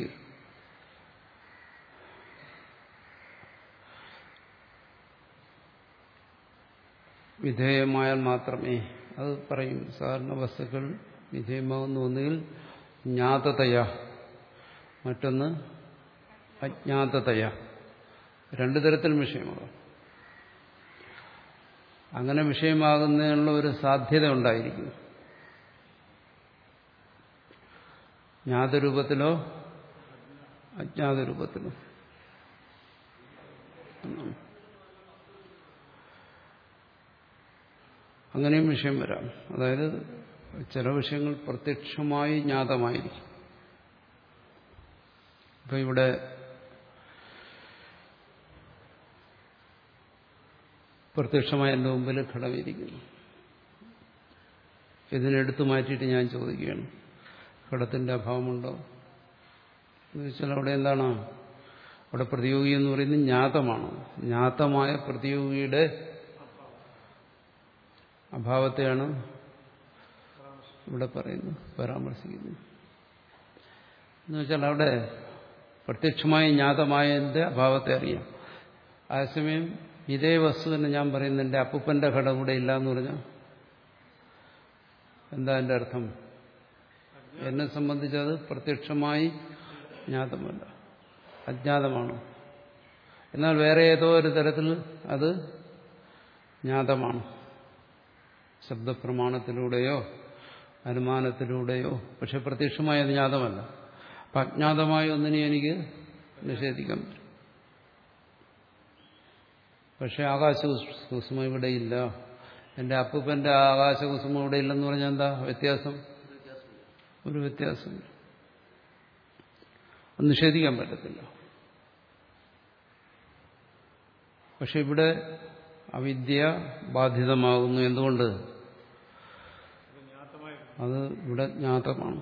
വിധേയമായാൽ മാത്രമേ അത് പറയും. സാധാരണ വസ്തുക്കൾ വിധേയമാകുന്ന ഒന്നുകിൽ ജ്ഞാതതയ, മറ്റൊന്ന് അജ്ഞാതതയ. രണ്ടു തരത്തിൽ വിഷയമാകും. അങ്ങനെ വിഷയമാകുന്നതിനുള്ള ഒരു സാധ്യത ഉണ്ടായിരിക്കും. ജ്ഞാതരൂപത്തിലോ അജ്ഞാതരൂപത്തിലോ. അങ്ങനെയും വിഷയം വരാം. അതായത് ചില വിഷയങ്ങൾ പ്രത്യക്ഷമായി ജ്ഞാതമായിരിക്കും. ഇപ്പൊ ഇവിടെ പ്രത്യക്ഷമായ എൻ്റെ മുമ്പിൽ ഘടമിരിക്കുന്നു. ഇതിനെടുത്തു മാറ്റിയിട്ട് ഞാൻ ചോദിക്കുകയാണ്, ഘടത്തിന്റെ അഭാവമുണ്ടോ എന്ന് വെച്ചാൽ അവിടെ എന്താണ്? അവിടെ പ്രതിയോഗി എന്ന് പറയുന്നത് ജ്ഞാതമാണ്. ജ്ഞാതമായ പ്രതിയോഗിയുടെ അഭാവത്തെയാണ് ഇവിടെ പറയുന്നത്, പരാമർശിക്കുന്നത്. എന്ന് വെച്ചാൽ അവിടെ പ്രത്യക്ഷമായി ജ്ഞാതമായതിന്റെ അഭാവത്തെ അറിയാം. അതേസമയം ഇതേ വസ്തു തന്നെ ഞാൻ പറയുന്നത് എൻ്റെ അപ്പൂപ്പന്റെ ഘടം ഇവിടെ ഇല്ല എന്ന് പറഞ്ഞാൽ എന്താ എൻ്റെ അർത്ഥം? എന്നെ സംബന്ധിച്ചത് പ്രത്യക്ഷമായി ജ്ഞാതമല്ല, അജ്ഞാതമാണ്. എന്നാൽ വേറെ ഏതോ ഒരു തരത്തിൽ അത് ജ്ഞാതമാണ്. ശബ്ദപ്രമാണത്തിലൂടെയോ അനുമാനത്തിലൂടെയോ. പക്ഷെ പ്രത്യക്ഷമായ അത് ജ്ഞാതമല്ല. അപ്പം അജ്ഞാതമായ ഒന്നിനെ എനിക്ക് നിഷേധിക്കാൻ പറ്റും. പക്ഷെ ആകാശകുസുമം ഇവിടെയില്ല, എന്റെ അപ്പൂപ്പന്റെ ആകാശകുസുമം ഇവിടെ ഇല്ലെന്ന് പറഞ്ഞാൽ എന്താ വ്യത്യാസം? ഒരു വ്യത്യാസം അത് നിഷേധിക്കാൻ പറ്റത്തില്ല. പക്ഷെ ഇവിടെ അവിദ്യ ബാധിതമാകുന്നു. എന്തുകൊണ്ട്? അത് ഇവിടെ ജ്ഞാതമാണ്.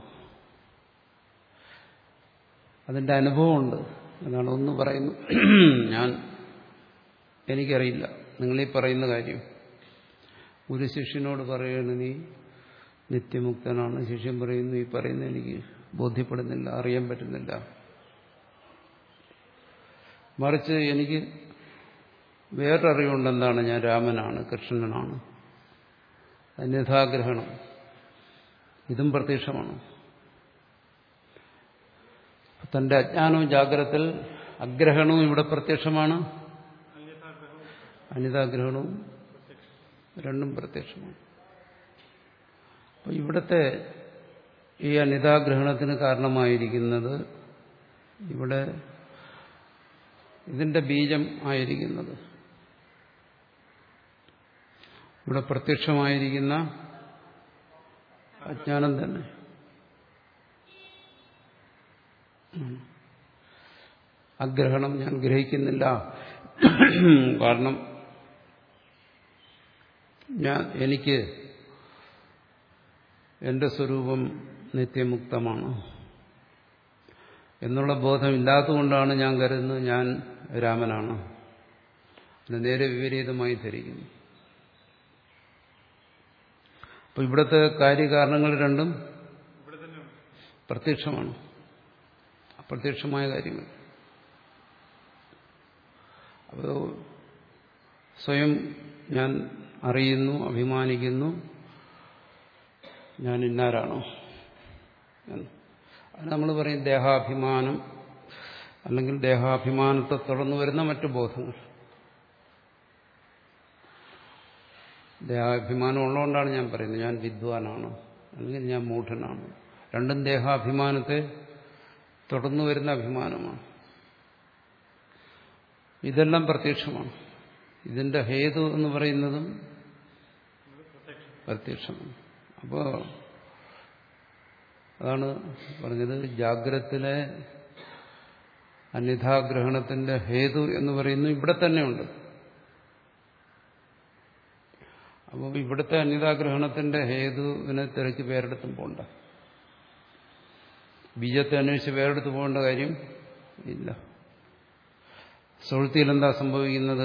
അതിന്റെ അനുഭവമുണ്ട് എന്നാണ് ഒന്ന് പറയുന്നു. ഞാൻ എനിക്കറിയില്ല നിങ്ങളീ പറയുന്ന കാര്യം. ഒരു ശിഷ്യനോട് പറയണ നീ നിത്യമുക്തനാണ്. ശിഷ്യൻ പറയുന്നു ഈ പറയുന്നത് എനിക്ക് ബോധ്യപ്പെടുന്നില്ല, അറിയാൻ പറ്റുന്നില്ല. മറിച്ച് എനിക്ക് വേറൊരറിവുണ്ട്. എന്താണ്? ഞാൻ രാമനാണ്, കൃഷ്ണനാണ്. അന്യഥാഗ്രഹണം ഇതും പ്രത്യക്ഷമാണ്. തന്റെ അജ്ഞാനവും ജാഗ്രതത്തിൽ അഗ്രഹണവും ഇവിടെ പ്രത്യക്ഷമാണ്, അന്യഥാഗ്രഹണവും രണ്ടും പ്രത്യക്ഷമാണ്. അപ്പോൾ ഇവിടുത്തെ ഈ അന്യഥാഗ്രഹണത്തിന് കാരണമായിരിക്കുന്നത്, ഇവിടെ ഇതിന്റെ ബീജം ആയിരിക്കുന്നത്, ഇവിടെ പ്രത്യക്ഷമായിരിക്കുന്ന അജ്ഞാനം തന്നെ. അഗ്രഹണം ഞാൻ ഗ്രഹിക്കുന്നില്ല. കാരണം ഞാൻ എനിക്ക് എന്റെ സ്വരൂപം നിത്യമുക്തമാണ് എന്നുള്ള ബോധമില്ലാത്തതുകൊണ്ടാണ് ഞാൻ കരുതുന്നത് ഞാൻ രാമനാണ്. അത് നേരെ വിപരീതമായി ധരിക്കുന്നു. അപ്പോൾ ഇവിടുത്തെ കാര്യകാരണങ്ങൾ രണ്ടും പ്രത്യക്ഷമാണ്, അപ്രത്യക്ഷമായ കാര്യങ്ങൾ. അപ്പോൾ സ്വയം ഞാൻ അറിയുന്നു, അഭിമാനിക്കുന്നു ഞാൻ ഇന്നാരാണോ എന്ന്. അത് നമ്മൾ പറയും ദേഹാഭിമാനം, അല്ലെങ്കിൽ ദേഹാഭിമാനത്തെ തുടർന്ന് വരുന്ന മറ്റു ബോധങ്ങൾ. ദേഹാഭിമാനം ഉള്ളതുകൊണ്ടാണ് ഞാൻ പറയുന്നത് ഞാൻ വിദ്വാനാണ്, അല്ലെങ്കിൽ ഞാൻ മൂഢനാണ്. രണ്ടും ദേഹാഭിമാനത്തെ തുടർന്ന് വരുന്ന അഭിമാനമാണ്. ഇതെല്ലാം പ്രത്യക്ഷമാണ്. ഇതിന്റെ ഹേതു എന്ന് പറയുന്നതും പ്രത്യക്ഷമാണ്. അപ്പോൾ അതാണ് പറഞ്ഞത്, ജാഗ്രതത്തിലെ അന്യഥാഗ്രഹണത്തിന്റെ ഹേതു എന്ന് പറയുന്നത് ഇവിടെ തന്നെയുണ്ട്. അപ്പോൾ ഇവിടുത്തെ അന്യഥാഗ്രഹണത്തിന്റെ ഹേതുവിനെ തിരക്കി വേറെടുത്തും പോകണ്ട. ബീജത്തെ അന്വേഷിച്ച് വേറെടുത്ത് പോകേണ്ട കാര്യം ഇല്ല. സുഹൃത്തിയിൽ എന്താ സംഭവിക്കുന്നത്?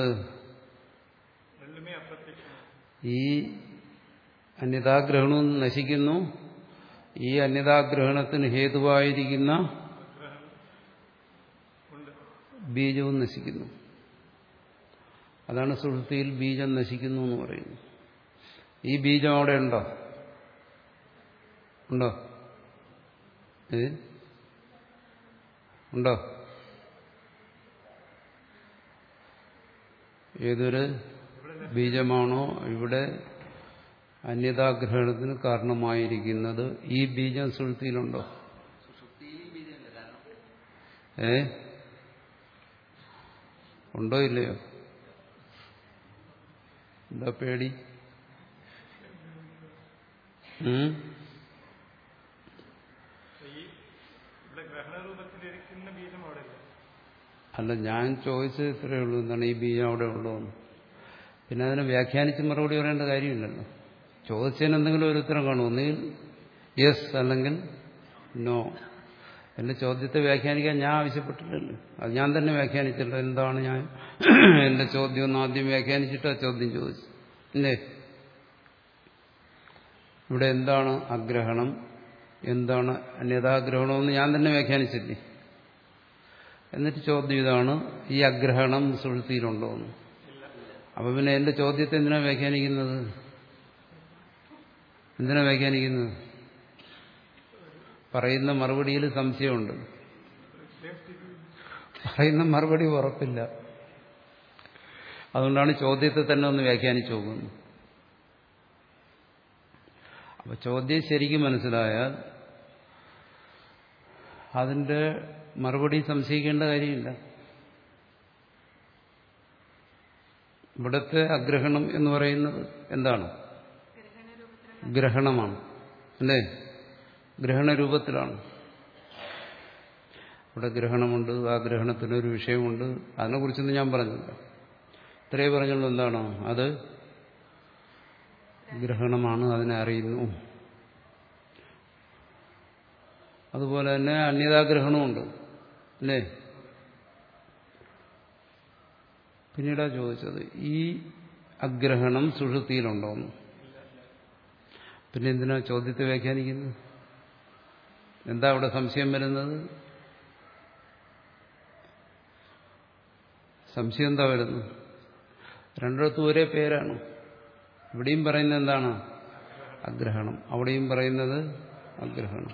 ഈ അന്യഥാഗ്രഹണവും നശിക്കുന്നു, ഈ അന്യഥാഗ്രഹണത്തിന് ഹേതുവായിരിക്കുന്ന ബീജവും നശിക്കുന്നു. അതാണ് സുഹൃത്തിയിൽ ബീജം നശിക്കുന്നു എന്ന് പറയുന്നത്. ഈ ബീജം അവിടെ ഉണ്ടോ? ഉണ്ടോ? ഏ ഉണ്ടോ? ഏതൊരു ബീജമാണോ ഇവിടെ അന്യഥാഗ്രഹണത്തിന് കാരണമായിരിക്കുന്നത്, ഈ ബീജം സുഷുപ്തിയിലുണ്ടോ? ഏ ഉണ്ടോ ഇല്ലയോ? എന്താ പേടി? അല്ല, ഞാൻ ചോദിച്ചത് ഇത്രയേ ഉള്ളൂ, എന്താണ് ഈ ബീജം അവിടെ ഉള്ളൂ എന്ന്. പിന്നെ അതിനെ വ്യാഖ്യാനിച്ച് മറുപടി പറയേണ്ട കാര്യമില്ലല്ലോ. ചോദിച്ചതിന് എന്തെങ്കിലും ഒരു ഉത്തരം കാണും, ഒന്നുകിൽ യെസ് അല്ലെങ്കിൽ നോ. എന്റെ ചോദ്യത്തെ വ്യാഖ്യാനിക്കാൻ ഞാൻ ആവശ്യപ്പെട്ടില്ലല്ലോ, അത് ഞാൻ തന്നെ വ്യാഖ്യാനിച്ചല്ലോ. എന്താണ് ഞാൻ എന്റെ ചോദ്യം ഒന്ന് ആദ്യം വ്യാഖ്യാനിച്ചിട്ട് ആ ചോദ്യം ചോദിച്ചു അല്ലേ? ഇവിടെ എന്താണ് അഗ്രഹണം, എന്താണ് അന്യഥാഗ്രഹണമെന്ന് ഞാൻ തന്നെ വ്യാഖ്യാനിച്ചില്ലേ? എന്നിട്ട് ചോദ്യം ഇതാണ്, ഈ അഗ്രഹണം സുഷുപ്തിയിലുണ്ടോ എന്ന്. അപ്പൊ പിന്നെ എന്റെ ചോദ്യത്തെ എന്തിനാ വ്യാഖ്യാനിക്കുന്നത്? എന്തിനാ വ്യാഖ്യാനിക്കുന്നത്? പറയുന്ന മറുപടിയിൽ സംശയമുണ്ട്, പറയുന്ന മറുപടി ഉറപ്പില്ല. അതുകൊണ്ടാണ് ചോദ്യത്തെ തന്നെ ഒന്ന് വ്യാഖ്യാനിച്ചു പോകുന്നത്. അപ്പൊ ചോദ്യം ശരിക്കും മനസ്സിലായാൽ അതിന്റെ മറുപടി സംശയിക്കേണ്ട കാര്യമില്ല. ഇവിടുത്തെ അഗ്രഹണം എന്ന് പറയുന്നത് എന്താണ്? ഗ്രഹണമാണ്, അല്ലേ? ഗ്രഹണരൂപത്തിലാണ്. ഇവിടെ ഗ്രഹണമുണ്ട്, ആ ഗ്രഹണത്തിനൊരു വിഷയമുണ്ട്. അതിനെക്കുറിച്ചൊന്നും ഞാൻ പറഞ്ഞില്ല. ഇത്രയേ പറഞ്ഞുള്ളൂ. എന്താണ് അത്? ഗ്രഹണമാണ്, അതിനെ അറിയുന്നു. അതുപോലെ തന്നെ അന്യതാഗ്രഹണമുണ്ട്, അല്ലേ? പിന്നീടാ ചോദിച്ചത് ഈ അഗ്രഹണം സുഷുപ്തിയിലുണ്ടോന്ന്. പിന്നെ എന്തിനാ ചോദ്യത്തെ വ്യാഖ്യാനിക്കുന്നത്? എന്താ അവിടെ സംശയം വരുന്നത്? സംശയം എന്താ വരുന്നത്? രണ്ടിടത്തും ഒരേ പേരാണ്. ഇവിടെയും പറയുന്നത് എന്താണ്? അഗ്രഹണം. അവിടെയും പറയുന്നത് അഗ്രഹണം.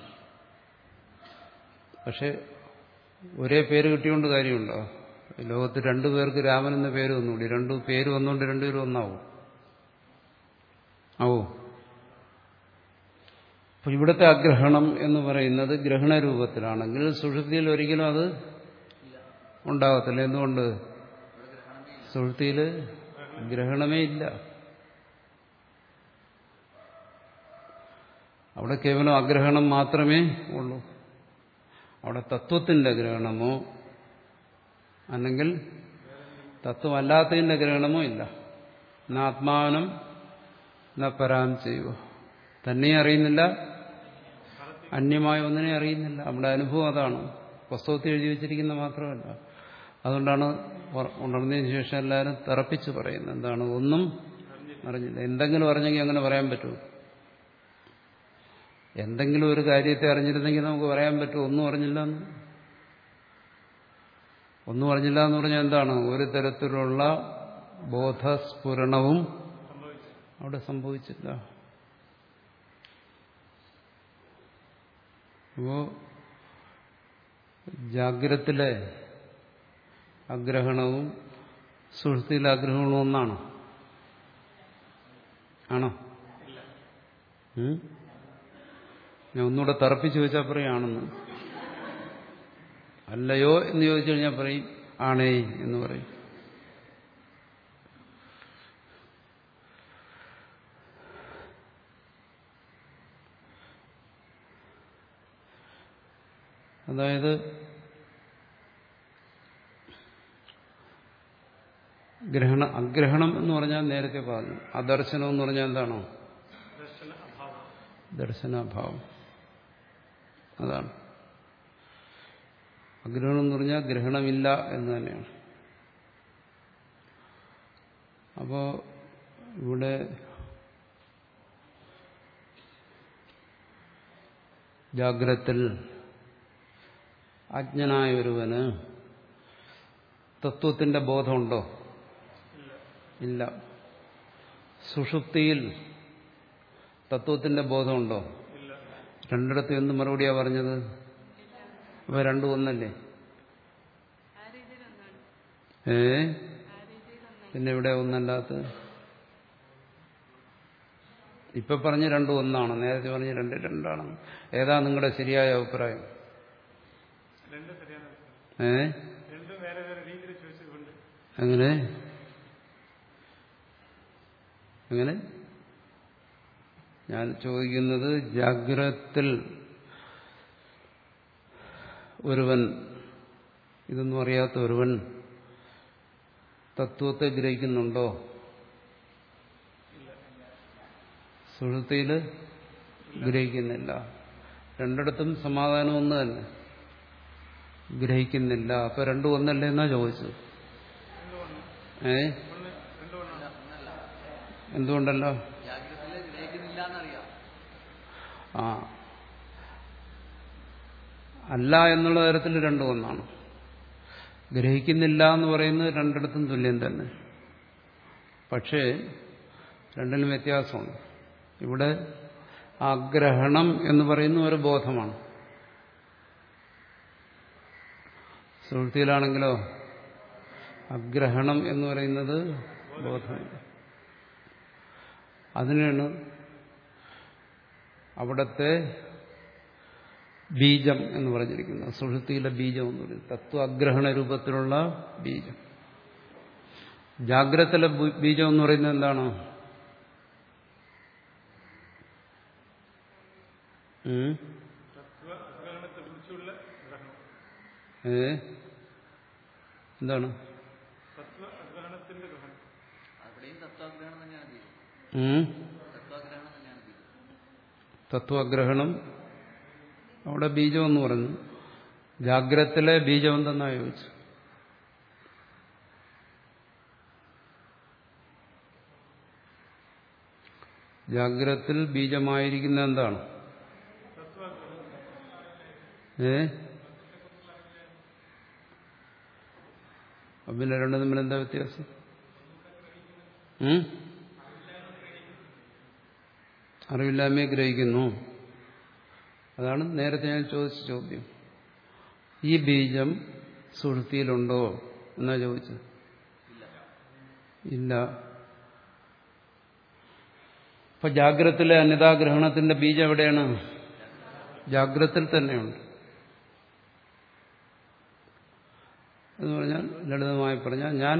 പക്ഷെ ഒരേ പേര് കിട്ടിയോണ്ട് കാര്യമുണ്ടോ? ലോകത്ത് രണ്ടു പേർക്ക് രാമൻ എന്ന പേര് വന്നുകൂടി. രണ്ടു പേര് വന്നുകൊണ്ട് രണ്ടുപേരും ഒന്നാവും? ആവോ? അപ്പൊ ഇവിടുത്തെ അഗ്രഹണം എന്ന് പറയുന്നത് ഗ്രഹണരൂപത്തിലാണെങ്കിൽ സുഷുപ്തിയിൽ ഒരിക്കലും അത് ഉണ്ടാകത്തില്ല. എന്തുകൊണ്ട്? സുഷുപ്തിയിൽ ഗ്രഹണമേ ഇല്ല. അവിടെ കേവലം അഗ്രഹണം മാത്രമേ ഉള്ളൂ. അവിടെ തത്വത്തിന്റെ ഗ്രഹണമോ അല്ലെങ്കിൽ തത്വമല്ലാത്തതിന്റെ ഗ്രഹണമോ ഇല്ല. ന ആത്മാനം ന പരാം ചെയ്യുക. തന്നെ അറിയുന്നില്ല, അന്യമായ ഒന്നിനെ അറിയുന്നില്ല. നമ്മുടെ അനുഭവം അതാണ്. പുസ്തകത്തിൽ എഴുതി വെച്ചിരിക്കുന്ന മാത്രമല്ല. അതുകൊണ്ടാണ് ഉണർന്നതിന് ശേഷം എല്ലാവരും തറപ്പിച്ച് പറയുന്നത്. എന്താണ്? ഒന്നും അറിഞ്ഞില്ല. എന്തെങ്കിലും അറിഞ്ഞെങ്കിൽ അങ്ങനെ പറയാൻ പറ്റുമോ? എന്തെങ്കിലും ഒരു കാര്യത്തെ അറിഞ്ഞിരുന്നെങ്കിൽ നമുക്ക് പറയാൻ പറ്റുമോ ഒന്നും അറിഞ്ഞില്ല എന്ന്? ഒന്നും അറിഞ്ഞില്ല എന്ന് പറഞ്ഞാൽ എന്താണ്? ഒരു തരത്തിലുള്ള ബോധസ്ഫുരണവും അവിടെ സംഭവിച്ചില്ല. അപ്പോ ജാഗ്രത്തിലെ അഗ്രഹണവും സുഷുപ്തിയിലെ അഗ്രഹണവും ഒന്നാണോ? ആണോ? ഞാൻ ഒന്നുകൂടെ തറപ്പിച്ച് ചോദിച്ചാൽ പറയും ആണെന്ന്. അല്ലയോ എന്ന് ചോദിച്ചു കഴിഞ്ഞാൽ പറയും ആണേ എന്ന് പറയും. അതായത് ഗ്രഹണ അഗ്രഹണം എന്ന് പറഞ്ഞാൽ നേരത്തെ പറഞ്ഞു. അദർശനം എന്ന് പറഞ്ഞാൽ എന്താണോ? ദർശനാഭാവം. അതാണ് അഗ്രഹണം എന്ന് പറഞ്ഞാൽ ഗ്രഹണമില്ല എന്ന് തന്നെയാണ്. അപ്പോ ഇവിടെ ജാഗ്രത്തിൽ അജ്ഞനായ ഒരുവന് തത്വത്തിന്റെ ബോധമുണ്ടോ? ഇല്ല. സുഷുപ്തിയിൽ തത്വത്തിന്റെ ബോധമുണ്ടോ? രണ്ടിടത്തും എന്ത് മറുപടിയാ പറഞ്ഞത്? അപ്പൊ രണ്ടും ഒന്നല്ലേ? ഏ പിന്നെ ഇവിടെ ഒന്നല്ലാത്ത? ഇപ്പൊ പറഞ്ഞ് രണ്ടും ഒന്നാണ്, നേരത്തെ പറഞ്ഞ് രണ്ട് രണ്ടാണ്. ഏതാ നിങ്ങളുടെ ശരിയായ അഭിപ്രായം? ഏ എങ്ങനെ എങ്ങനെ ഞാൻ ചോദിക്കുന്നത്, ജാഗ്രത്തിൽ ഒരുവൻ, ഇതൊന്നും അറിയാത്ത ഒരുവൻ തത്വത്തെ ഗ്രഹിക്കുന്നുണ്ടോ? സുഷുപ്തിയിൽ ഗ്രഹിക്കുന്നില്ല. രണ്ടിടത്തും സമാധാനം ഒന്ന് തന്നെ, ഗ്രഹിക്കുന്നില്ല. അപ്പൊ രണ്ടും ഒന്നല്ലേ എന്നാ ചോദിച്ചത്? ഏ എന്തുകൊണ്ടല്ലോ? ആ അല്ല എന്നുള്ള തരത്തിൽ രണ്ടും ഒന്നാണ്. ഗ്രഹിക്കുന്നില്ല എന്ന് പറയുന്നത് രണ്ടിടത്തും തുല്യം തന്നെ. പക്ഷേ രണ്ടിനും വ്യത്യാസമുണ്ട്. ഇവിടെ ആഗ്രഹണം എന്ന് പറയുന്ന ഒരു ബോധമാണ്. സുഷുപ്തിയിലാണെങ്കിലോ അഗ്രഹണം എന്ന് പറയുന്നത് ബോധമില്ല. അതിനാണ് അവിടത്തെ ബീജം എന്ന് പറഞ്ഞിരിക്കുന്നത്. സുഷുപ്തിയിലെ ബീജം എന്ന് പറയുന്നത് തത്വ അഗ്രഹണ രൂപത്തിലുള്ള ബീജം. ജാഗ്രതയിലെ ബീജം എന്ന് പറയുന്നത് എന്താണ്? ഏ എന്താണ്? തത്വാഗ്രഹണം അവിടെ ബീജം എന്ന് പറഞ്ഞു. ജാഗ്രതയിലെ ബീജം എന്തെന്നാ ചോദിച്ചു. ജാഗ്രതയിൽ ബീജമായിരിക്കുന്ന എന്താണ്? ഏ പിന്നെ രണ്ടും തമ്മിൽ എന്താ വ്യത്യാസം? അറിവില്ലായ്മയെ ഗ്രഹിക്കുന്നു. അതാണ് നേരത്തെ ഞാൻ ചോദിച്ച ചോദ്യം. ഈ ബീജം സുഷുപ്തിയിലുണ്ടോ എന്നാ ചോദിച്ചത്. ഇല്ല. അപ്പൊ ജാഗ്രതയിലെ അന്യതാഗ്രഹണത്തിന്റെ ബീജം എവിടെയാണ്? ജാഗ്രതയിൽ തന്നെയുണ്ട്. എന്ന് പറഞ്ഞാൽ ലളിതമായി പറഞ്ഞാൽ ഞാൻ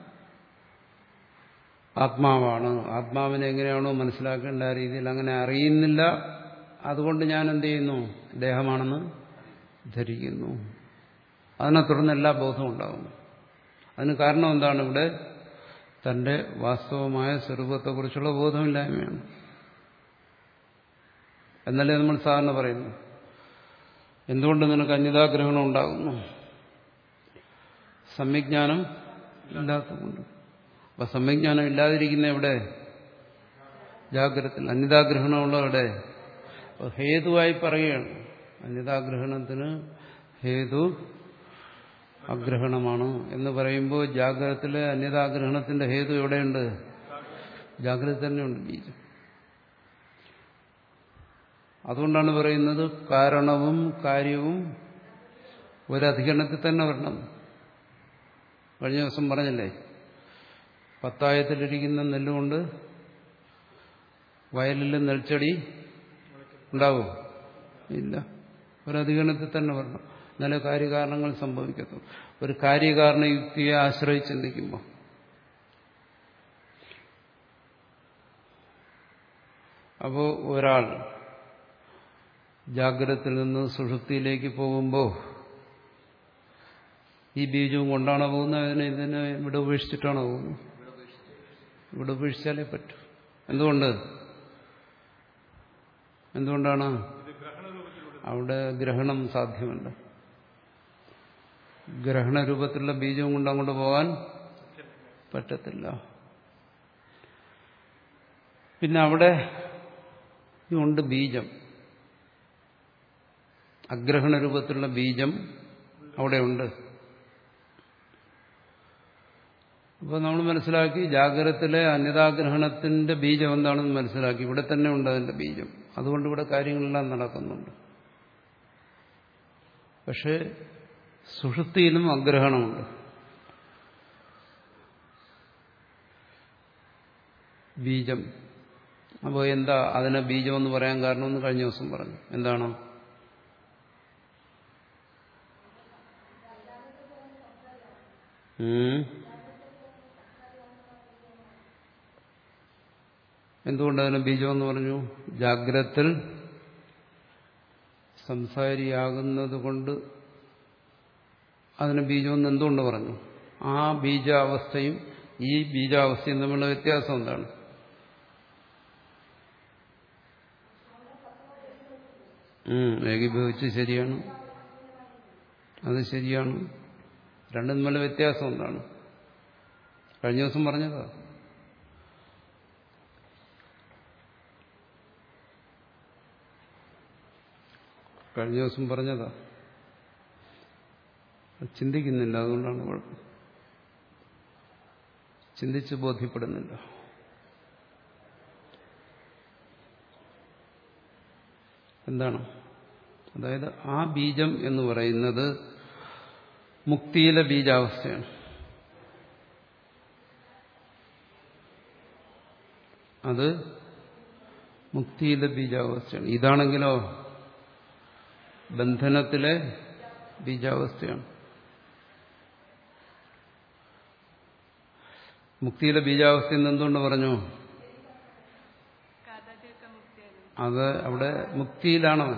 ആത്മാവാണ്, ആത്മാവിനെ എങ്ങനെയാണോ മനസ്സിലാക്കേണ്ട ആ രീതിയിൽ അങ്ങനെ അറിയുന്നില്ല. അതുകൊണ്ട് ഞാൻ എന്ത് ചെയ്യുന്നു? ദേഹമാണെന്ന് ധരിക്കുന്നു. അതിനെ തുടർന്ന് എല്ലാ ബോധവും ഉണ്ടാകുന്നു. അതിന് കാരണം എന്താണ്? ഇവിടെ തന്റെ വാസ്തവമായ സ്വരൂപത്തെക്കുറിച്ചുള്ള ബോധമില്ലായ്മയാണ്. എന്നല്ലേ നമ്മൾ സാധാരണ പറയുന്നു. എന്തുകൊണ്ട് നിനക്ക് അന്യതാഗ്രഹണം ഉണ്ടാകുന്നു? സമ്യജ്ഞാനം ഇല്ലാത്തതുകൊണ്ട്. അപ്പൊ സമ്യജ്ഞാനം ഇല്ലാതിരിക്കുന്ന എവിടെ? ജാഗ്രതയിൽ. അന്യതാഗ്രഹണമുള്ള എവിടെ? ഹേതുവായി പറയുകയാണ്. അന്യതാഗ്രഹണത്തിന് ഹേതു അഗ്രഹണമാണ് എന്ന് പറയുമ്പോൾ ജാഗ്രതത്തിലെ അന്യതാഗ്രഹണത്തിന്റെ ഹേതു എവിടെയുണ്ട്? ജാഗ്രത തന്നെയുണ്ട് ബീജം. അതുകൊണ്ടാണ് പറയുന്നത് കാരണവും കാര്യവും ഒരധികരണത്തിൽ തന്നെ വരണം. കഴിഞ്ഞ ദിവസം പറഞ്ഞല്ലേ, പത്തായത്തിലിരിക്കുന്ന നെല്ലുകൊണ്ട് വയലിൽ നെൽച്ചെടി ഉണ്ടാവും? ഇല്ല. ഒരധികരണത്തിൽ തന്നെ വരണം. എന്നാലേ കാര്യകാരണങ്ങൾ സംഭവിക്കത്തുള്ളൂ. ഒരു കാര്യകാരണ യുക്തിയെ ആശ്രയിച്ച് ചിന്തിക്കുമ്പോൾ അപ്പോൾ ഒരാൾ ജാഗ്രതത്തിൽ നിന്ന് സുഷുപ്തിയിലേക്ക് പോകുമ്പോൾ ഈ ബീജവും കൊണ്ടാണോ പോകുന്നത്? അതിനെ ഇതിനെ ഇവിടെ ഉപേക്ഷിച്ചിട്ടാണോ പോകുന്നത്? ഇവിടെ ഉപേക്ഷിച്ചാലേ പറ്റൂ. എന്തുകൊണ്ട്? എന്തുകൊണ്ടാണ്? അവിടെ ഗ്രഹണം സാധ്യമല്ല. ഗ്രഹണരൂപത്തിലുള്ള ബീജവും കൊണ്ട് അങ്ങോട്ട് പോകാൻ പറ്റത്തില്ല. പിന്നെ അവിടെ ഉണ്ട് ബീജം, അഗ്രഹണ രൂപത്തിലുള്ള ബീജം അവിടെയുണ്ട്. അപ്പോൾ നമ്മൾ മനസ്സിലാക്കി ജാഗ്രതത്തിലെ അന്യതാഗ്രഹണത്തിന്റെ ബീജം എന്താണെന്ന് മനസ്സിലാക്കി. ഇവിടെ തന്നെ ഉണ്ട് അതിന്റെ ബീജം. അതുകൊണ്ട് ഇവിടെ കാര്യങ്ങളെല്ലാം നടക്കുന്നുണ്ട്. പക്ഷേ സുഷുപ്തിയിലും അഗ്രഹണമുണ്ട്. ബീജം. അപ്പോൾ എന്താ അതിനെ ബീജമെന്ന് പറയാൻ കാരണമെന്ന് കഴിഞ്ഞ ദിവസം പറഞ്ഞു. എന്താണ്? എന്തുകൊണ്ട് അതിനെ ബീജമെന്ന് പറഞ്ഞു? ജാഗ്രതത്തിൽ സംസാരിയാകുന്നത് കൊണ്ട് അതിന് ബീജമെന്ന് എന്തുകൊണ്ട് പറഞ്ഞു? ആ ബീജാവസ്ഥയും ഈ ബീജാവസ്ഥയും തമ്മിലുള്ള വ്യത്യാസം എന്താണ്? ഏകീഭവിച്ച് ശരിയാണ്, അത് ശരിയാണ്. രണ്ടും തമ്മിലുള്ള വ്യത്യാസം എന്താണ്? കഴിഞ്ഞ ദിവസം പറഞ്ഞതാ. കഴിഞ്ഞ ദിവസം പറഞ്ഞതാ. ചിന്തിക്കുന്നില്ല, അതുകൊണ്ടാണ് കുഴപ്പം. ചിന്തിച്ച് ബോധ്യപ്പെടുന്നില്ല. എന്താണ്? അതായത് ആ ബീജം എന്ന് പറയുന്നത് മുക്തിയിലെ ബീജാവസ്ഥയാണ്. അത് മുക്തിയിലെ ബീജാവസ്ഥയാണ്. ഇതാണെങ്കിലോ ബന്ധനത്തിലെ ബീജാവസ്ഥയാണ്. മുക്തിയിലെ ബീജാവസ്ഥ എന്ന് എന്തുകൊണ്ട് പറഞ്ഞു? അത് അവിടെ മുക്തിയിലാണ്.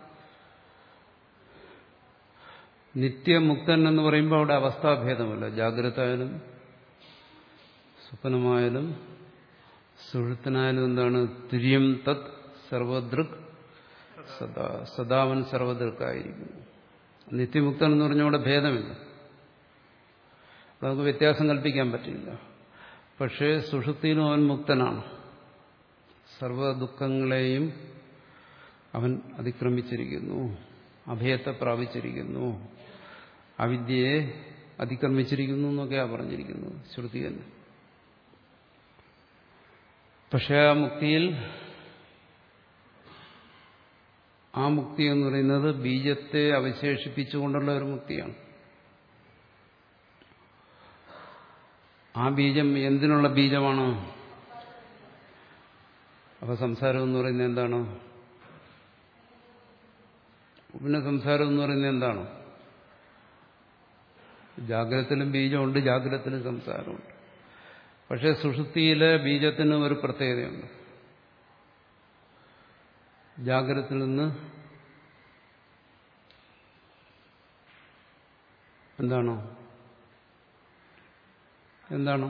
നിത്യമുക്തൻ എന്ന് പറയുമ്പോൾ അവിടെ അവസ്ഥാഭേദമല്ല. ജാഗ്രത ആയാലും സ്വപ്നമായാലും സുഷുപ്തനായാലും എന്താണ്? തുര്യം തത് സർവദൃക് സദാ. സദാവൻ സർവദൃക്കായിരിക്കുന്നു. നിത്യമുക്തൻ എന്ന് പറഞ്ഞാൽ അവിടെ ഭേദമില്ല. നമുക്ക് വ്യത്യാസം കൽപ്പിക്കാൻ പറ്റില്ല. പക്ഷേ സുഷുപ്തിയിലും അവൻ മുക്തനാണ്. സർവദുഃഖങ്ങളെയും അവൻ അതിക്രമിച്ചിരിക്കുന്നു, അഭയത്തെ പ്രാപിച്ചിരിക്കുന്നു, അവിദ്യയെ അതിക്രമിച്ചിരിക്കുന്നു എന്നൊക്കെയാണ് പറഞ്ഞിരിക്കുന്നത് ശ്രുതി തന്നെ. പക്ഷെ ആ മുക്തിയിൽ ആ മുക്തി എന്ന് പറയുന്നത് ബീജത്തെ അവശേഷിപ്പിച്ചുകൊണ്ടുള്ള ഒരു മുക്തിയാണ്. ആ ബീജം എന്തിനുള്ള ബീജമാണ്? അപ്പൊ സംസാരം എന്ന് പറയുന്നത് എന്താണ്? പിന്നെ സംസാരം എന്ന് പറയുന്നത് എന്താണ്? ജാഗ്രതത്തിലും ബീജമുണ്ട്, ജാഗ്രതത്തിലും സംസാരമുണ്ട്. പക്ഷെ സുഷുപ്തിയിലെ ബീജത്തിന് ഒരു പ്രത്യേകതയുണ്ട്. ജാഗ്രതത്തിൽ നിന്ന് എന്താണോ എന്താണോ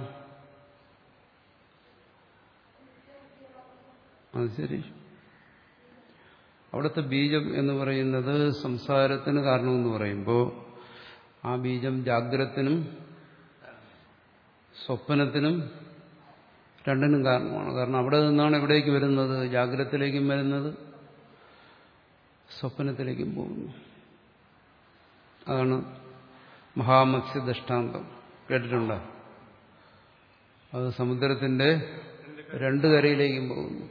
അത് ശരി. അവിടുത്തെ ബീജം എന്ന് പറയുന്നത് സംസാരത്തിന് കാരണമെന്ന് പറയുമ്പോൾ ആ ബീജം ജാഗ്രതത്തിനും സ്വപ്നത്തിനും രണ്ടിനും കാരണമാണ്. കാരണം അവിടെ നിന്നാണ് എവിടേക്ക് വരുന്നത്? ജാഗ്രതത്തിലേക്കും വരുന്നത്, സ്വപ്നത്തിലേക്കും പോകുന്നു. അതാണ് മഹാമത്സ്യ ദൃഷ്ടാന്തം. കേട്ടിട്ടുണ്ടോ? അത് സമുദ്രത്തിന്റെ രണ്ട് കരയിലേക്കും പോകുന്നു.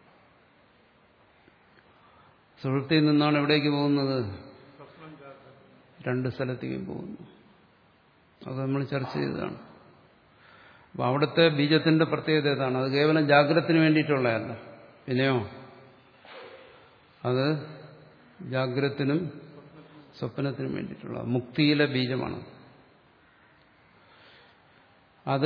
സുഷുപ്തിയിൽ നിന്നാണ് എവിടേക്ക് പോകുന്നത്? രണ്ട് സ്ഥലത്തേക്കും പോകുന്നു. അത് നമ്മൾ ചർച്ച ചെയ്തതാണ്. അപ്പൊ അവിടുത്തെ ബീജത്തിന്റെ പ്രത്യേകത ഏതാണ്? അത് കേവലം ജാഗ്രതത്തിന് വേണ്ടിയിട്ടുള്ളതല്ല. പിന്നെയോ അത് ജാഗ്രതത്തിനും സ്വപ്നത്തിനും വേണ്ടിയിട്ടുള്ള മുക്തിയിലെ ബീജമാണ്. അത്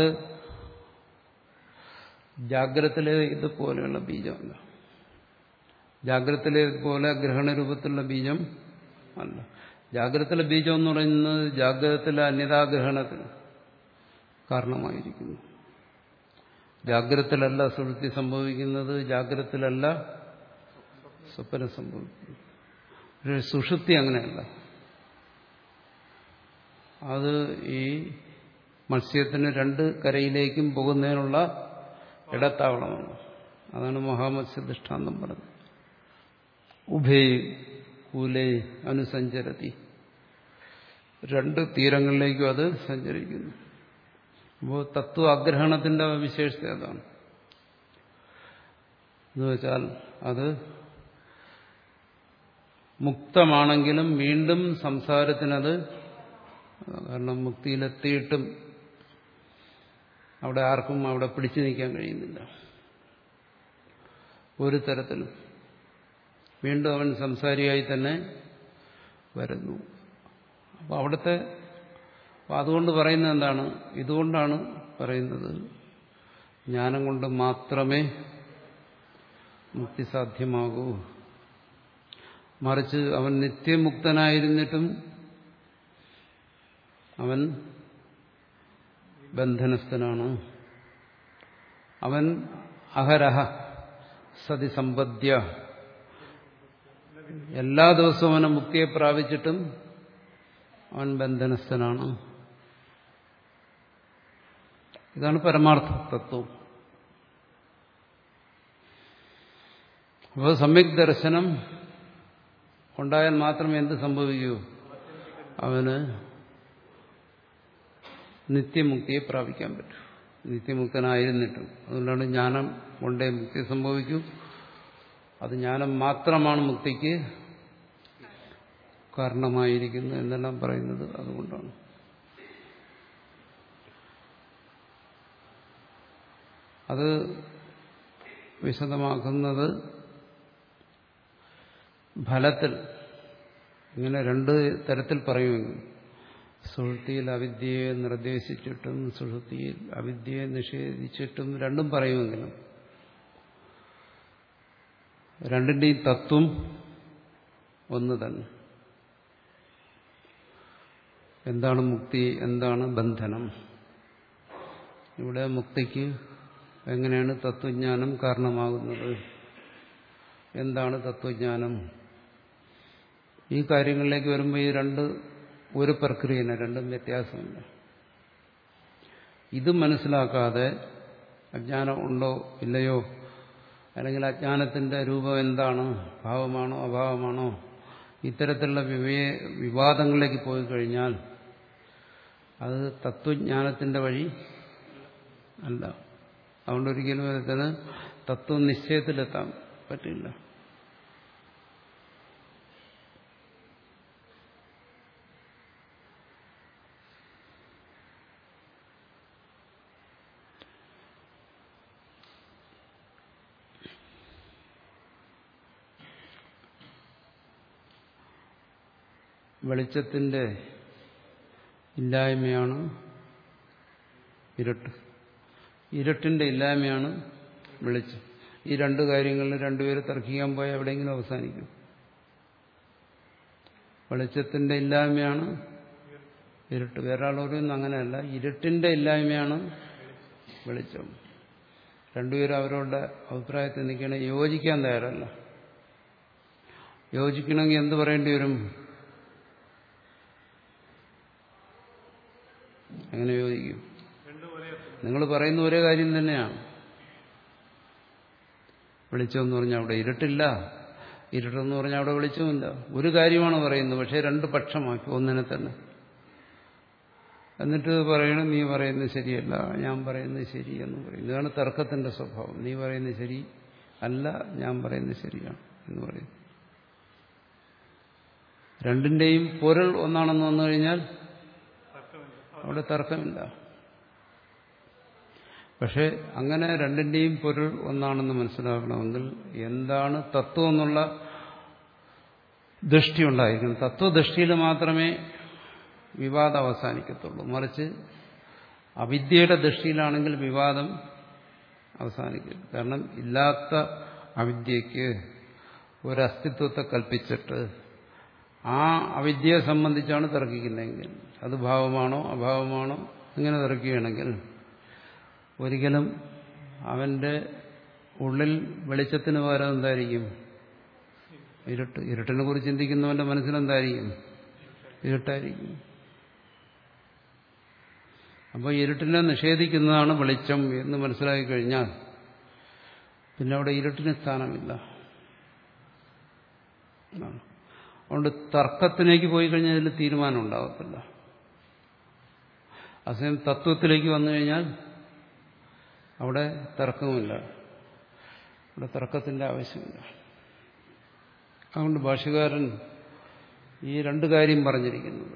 ജാഗ്രതത്തിലെ ഇതുപോലെയുള്ള ബീജമല്ല. ജാഗ്രതത്തിലെ പോലെ ഗ്രഹണരൂപത്തിലുള്ള ബീജം അല്ല. ജാഗ്രതത്തിലെ ബീജം എന്ന് പറയുന്നത് ജാഗ്രതത്തിലെ അന്യതാഗ്രഹണത്തിന് കാരണമായിരിക്കുന്നു. ജാഗ്രതത്തിലല്ല സുഷുപ്തി സംഭവിക്കുന്നത്, ജാഗ്രതത്തിലല്ല സ്വപ്നം സംഭവിക്കുന്നത്. പക്ഷേ സുഷുപ്തി അങ്ങനെയല്ല. അത് ഈ മത്സ്യത്തിന് രണ്ട് കരയിലേക്കും പോകുന്നതിനുള്ള ഇടത്താവളമാണ്. അതാണ് മഹാമത്സ്യ ദൃഷ്ടാന്തം പറഞ്ഞത്. ഉഭേ കൂലേ അനുസഞ്ചരതി. രണ്ട് തീരങ്ങളിലേക്കും അത് സഞ്ചരിക്കുന്നു. അപ്പോൾ തത്വാഗ്രഹണത്തിന്റെ വിശേഷത അതാണ്. എന്നുവെച്ചാൽ അത് മുക്തമാണെങ്കിലും വീണ്ടും സംസാരത്തിനത്, കാരണം മുക്തിയിലെത്തിയിട്ടും അവിടെ ആർക്കും അവിടെ പിടിച്ചു നിൽക്കാൻ കഴിയുന്നില്ല ഒരു തരത്തിലും. വീണ്ടും അവൻ സംസാരിയായി തന്നെ വരുന്നു. അപ്പോൾ അവിടുത്തെ അതുകൊണ്ട് പറയുന്നത് എന്താണ്? ഇതുകൊണ്ടാണ് പറയുന്നത് ജ്ഞാനം കൊണ്ട് മാത്രമേ മുക്തി സാധ്യമാകൂ. മറിച്ച് അവൻ നിത്യമുക്തനായിരുന്നിട്ടും അവൻ ബന്ധനസ്ഥനാണ്. അവൻ അഹരഹ സതി സമ്പദ്യ, എല്ലാ ദിവസവും അവനെ മുക്തിയെ പ്രാപിച്ചിട്ടും അവൻ ബന്ധനസ്ഥനാണ്. ഇതാണ് പരമാർത്ഥ തത്വം. അപ്പോൾ സമ്യക് ദർശനം ഉണ്ടായാൽ മാത്രമേ എന്ത് സംഭവിക്കൂ? അവന് നിത്യമുക്തിയെ പ്രാപിക്കാൻ പറ്റൂ, നിത്യമുക്തനായിരുന്നിട്ടും. അതുകൊണ്ടാണ് ജ്ഞാനം കൊണ്ടേ മുക്തി സംഭവിക്കൂ. അത് ജ്ഞാനം മാത്രമാണ് മുക്തിക്ക് കാരണമായിരിക്കുന്നു എന്നെല്ലാം പറയുന്നത് അതുകൊണ്ടാണ്. അത് വിശദമാക്കുന്നത് ഫലത്തിൽ ഇങ്ങനെ രണ്ട് തരത്തിൽ പറയുമെങ്കിൽ സുഷുപ്തിയിൽ അവിദ്യയെ നിർദ്ദേശിച്ചിട്ടും സുഷുപ്തിയിൽ അവിദ്യയെ നിഷേധിച്ചിട്ടും രണ്ടും പറയുമെങ്കിലും രണ്ടിന്റെയും തത്വം ഒന്ന് തന്നെ. എന്താണ് മുക്തി, എന്താണ് ബന്ധനം? ഇവിടെ മുക്തിക്ക് എങ്ങനെയാണ് തത്വജ്ഞാനം കാരണമാകുന്നത്, എന്താണ് തത്വജ്ഞാനം? ഈ കാര്യങ്ങളിലേക്ക് വരുമ്പോൾ ഈ രണ്ട് ഒരു പ്രക്രിയനെ, രണ്ടും വ്യത്യാസമില്ല. ഇത് മനസ്സിലാക്കാതെ അജ്ഞാനം ഉണ്ടോ ഇല്ലയോ, അല്ലെങ്കിൽ അജ്ഞാനത്തിന്റെ രൂപം എന്താണ്, ഭാവമാണോ അഭാവമാണോ, ഇത്തരത്തിലുള്ള വിവേ വിവാദങ്ങളിലേക്ക് പോയി കഴിഞ്ഞാൽ അത് തത്വജ്ഞാനത്തിന്റെ വഴി അല്ല. അതുകൊണ്ട് ഒരിക്കലും അതിന് തത്വനിശ്ചയത്തിലെത്താൻ പറ്റില്ല. വെളിച്ചത്തിന്റെ ഇല്ലായ്മയാണ് ഇരുട്ട്, ഇരുട്ടിന്റെ ഇല്ലായ്മയാണ് വെളിച്ചം. ഈ രണ്ട് കാര്യങ്ങളിൽ രണ്ടുപേര് തർക്കിക്കാൻ പോയാൽ എവിടെയെങ്കിലും അവസാനിക്കും. വെളിച്ചത്തിന്റെ ഇല്ലായ്മയാണ് ഇരുട്ട്. വേറൊരാൾ പറയുന്നത് അങ്ങനെയല്ല, ഇരുട്ടിന്റെ ഇല്ലായ്മയാണ് വെളിച്ചം. രണ്ടുപേരും അവരുടെ അഭിപ്രായത്തിൽ നിൽക്കണേ, യോജിക്കാൻ തയ്യാറല്ല. യോജിക്കണമെങ്കിൽ എന്ത് പറയേണ്ടി വരും? എങ്ങനെ യോജിക്കും? നിങ്ങൾ പറയുന്ന ഒരേ കാര്യം തന്നെയാണ്. വെളിച്ചമെന്ന് പറഞ്ഞാൽ അവിടെ ഇരുട്ടില്ല, ഇരുട്ടെന്ന് പറഞ്ഞാൽ അവിടെ വെളിച്ചമില്ല. ഒരു കാര്യമാണ് പറയുന്നത്, പക്ഷേ രണ്ട് പക്ഷമാക്കി ഒന്നിനെ തന്നെ. എന്നിട്ട് പറയണം നീ പറയുന്നത് ശരിയല്ല, ഞാൻ പറയുന്നത് ശരി എന്ന് പറയും. ഇതാണ് തർക്കത്തിന്റെ സ്വഭാവം. നീ പറയുന്നത് ശരി അല്ല, ഞാൻ പറയുന്നത് ശരിയാണ് എന്ന് പറയും. രണ്ടിന്റെയും പൊരുൾ ഒന്നാണെന്ന് വന്നു കഴിഞ്ഞാൽ അവിടെ തർക്കമില്ല. പക്ഷെ അങ്ങനെ രണ്ടിന്റെയും പൊരുൾ ഒന്നാണെന്ന് മനസ്സിലാക്കണമെങ്കിൽ എന്താണ് തത്വം എന്നുള്ള ദൃഷ്ടി ഉണ്ടായിരിക്കണം. തത്വദൃഷ്ടിയിൽ മാത്രമേ വിവാദം അവസാനിക്കത്തുള്ളൂ. മറിച്ച് അവിദ്യയുടെ ദൃഷ്ടിയിലാണെങ്കിൽ വിവാദം അവസാനിക്കില്ല. കാരണം ഇല്ലാത്ത അവിദ്യയ്ക്ക് ഒരസ്തിത്വത്തെ കൽപ്പിച്ചിട്ട് ആ അവിദ്യയെ സംബന്ധിച്ചാണ് തർക്കിക്കുന്നതെങ്കിൽ, അത് ഭാവമാണോ അഭാവമാണോ ഇങ്ങനെ തർക്കുകയാണെങ്കിൽ ഒരിക്കലും അവന്റെ ഉള്ളിൽ വെളിച്ചത്തിന് പകരം എന്തായിരിക്കും? ഇരുട്ട്. ഇരുട്ടിനെ കുറിച്ച് ചിന്തിക്കുന്നവന്റെ മനസ്സിലെന്തായിരിക്കും? ഇരുട്ടായിരിക്കും. അപ്പോൾ ഇരുട്ടിനെ നിഷേധിക്കുന്നതാണ് വെളിച്ചം എന്ന് മനസ്സിലാക്കി കഴിഞ്ഞാൽ പിന്നെ അവിടെ ഇരുട്ടിന് സ്ഥാനമില്ല. അതുകൊണ്ട് തർക്കത്തിലേക്ക് പോയി കഴിഞ്ഞാൽ അതിൽ തീരുമാനം ഉണ്ടാകത്തില്ല. അസമയം തത്വത്തിലേക്ക് വന്നു കഴിഞ്ഞാൽ അവിടെ തർക്കമില്ല, അവിടെ തർക്കത്തിന്റെ ആവശ്യമില്ല. അതുകൊണ്ട് ഭാഷ്യകാരൻ ഈ രണ്ട് കാര്യം പറഞ്ഞിരിക്കുന്നത്.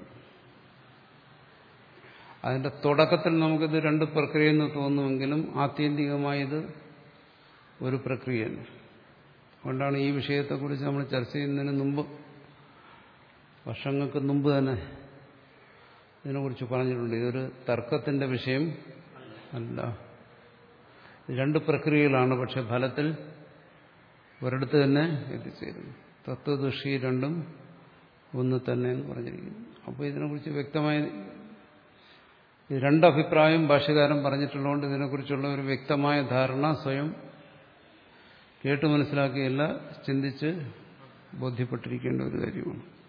അതിന്റെ തുടക്കത്തിൽ നമുക്കിത് രണ്ട് പ്രക്രിയയെന്ന് തോന്നുമെങ്കിലും ആത്യന്തികമായത് ഒരു പ്രക്രിയയാണ്. അതുകൊണ്ടാണ് ഈ വിഷയത്തെക്കുറിച്ച് നമ്മൾ ചർച്ച ചെയ്യുന്നതിന് മുമ്പ്, വർഷങ്ങൾക്ക് മുമ്പ് തന്നെ ഇതിനെക്കുറിച്ച് പറഞ്ഞിട്ടുണ്ട്. ഇതൊരു തർക്കത്തിന്റെ വിഷയം അല്ല. രണ്ട് പ്രക്രിയകളാണ്, പക്ഷെ ഫലത്തിൽ ഒരിടത്ത് തന്നെ എത്തിച്ചേരുന്നു. തത്വദൃഷ്ടി രണ്ടും ഒന്ന് തന്നെ എന്ന് പറഞ്ഞിരിക്കുന്നു. അപ്പോൾ ഇതിനെക്കുറിച്ച് വ്യക്തമായ രണ്ടഭിപ്രായം ഭാഷ്യകാരൻ പറഞ്ഞിട്ടുള്ളതുകൊണ്ട് ഇതിനെക്കുറിച്ചുള്ള ഒരു വ്യക്തമായ ധാരണ സ്വയം കേട്ടു മനസ്സിലാക്കിയല്ല, ചിന്തിച്ച് ബോധ്യപ്പെട്ടിരിക്കേണ്ട ഒരു കാര്യമാണ്.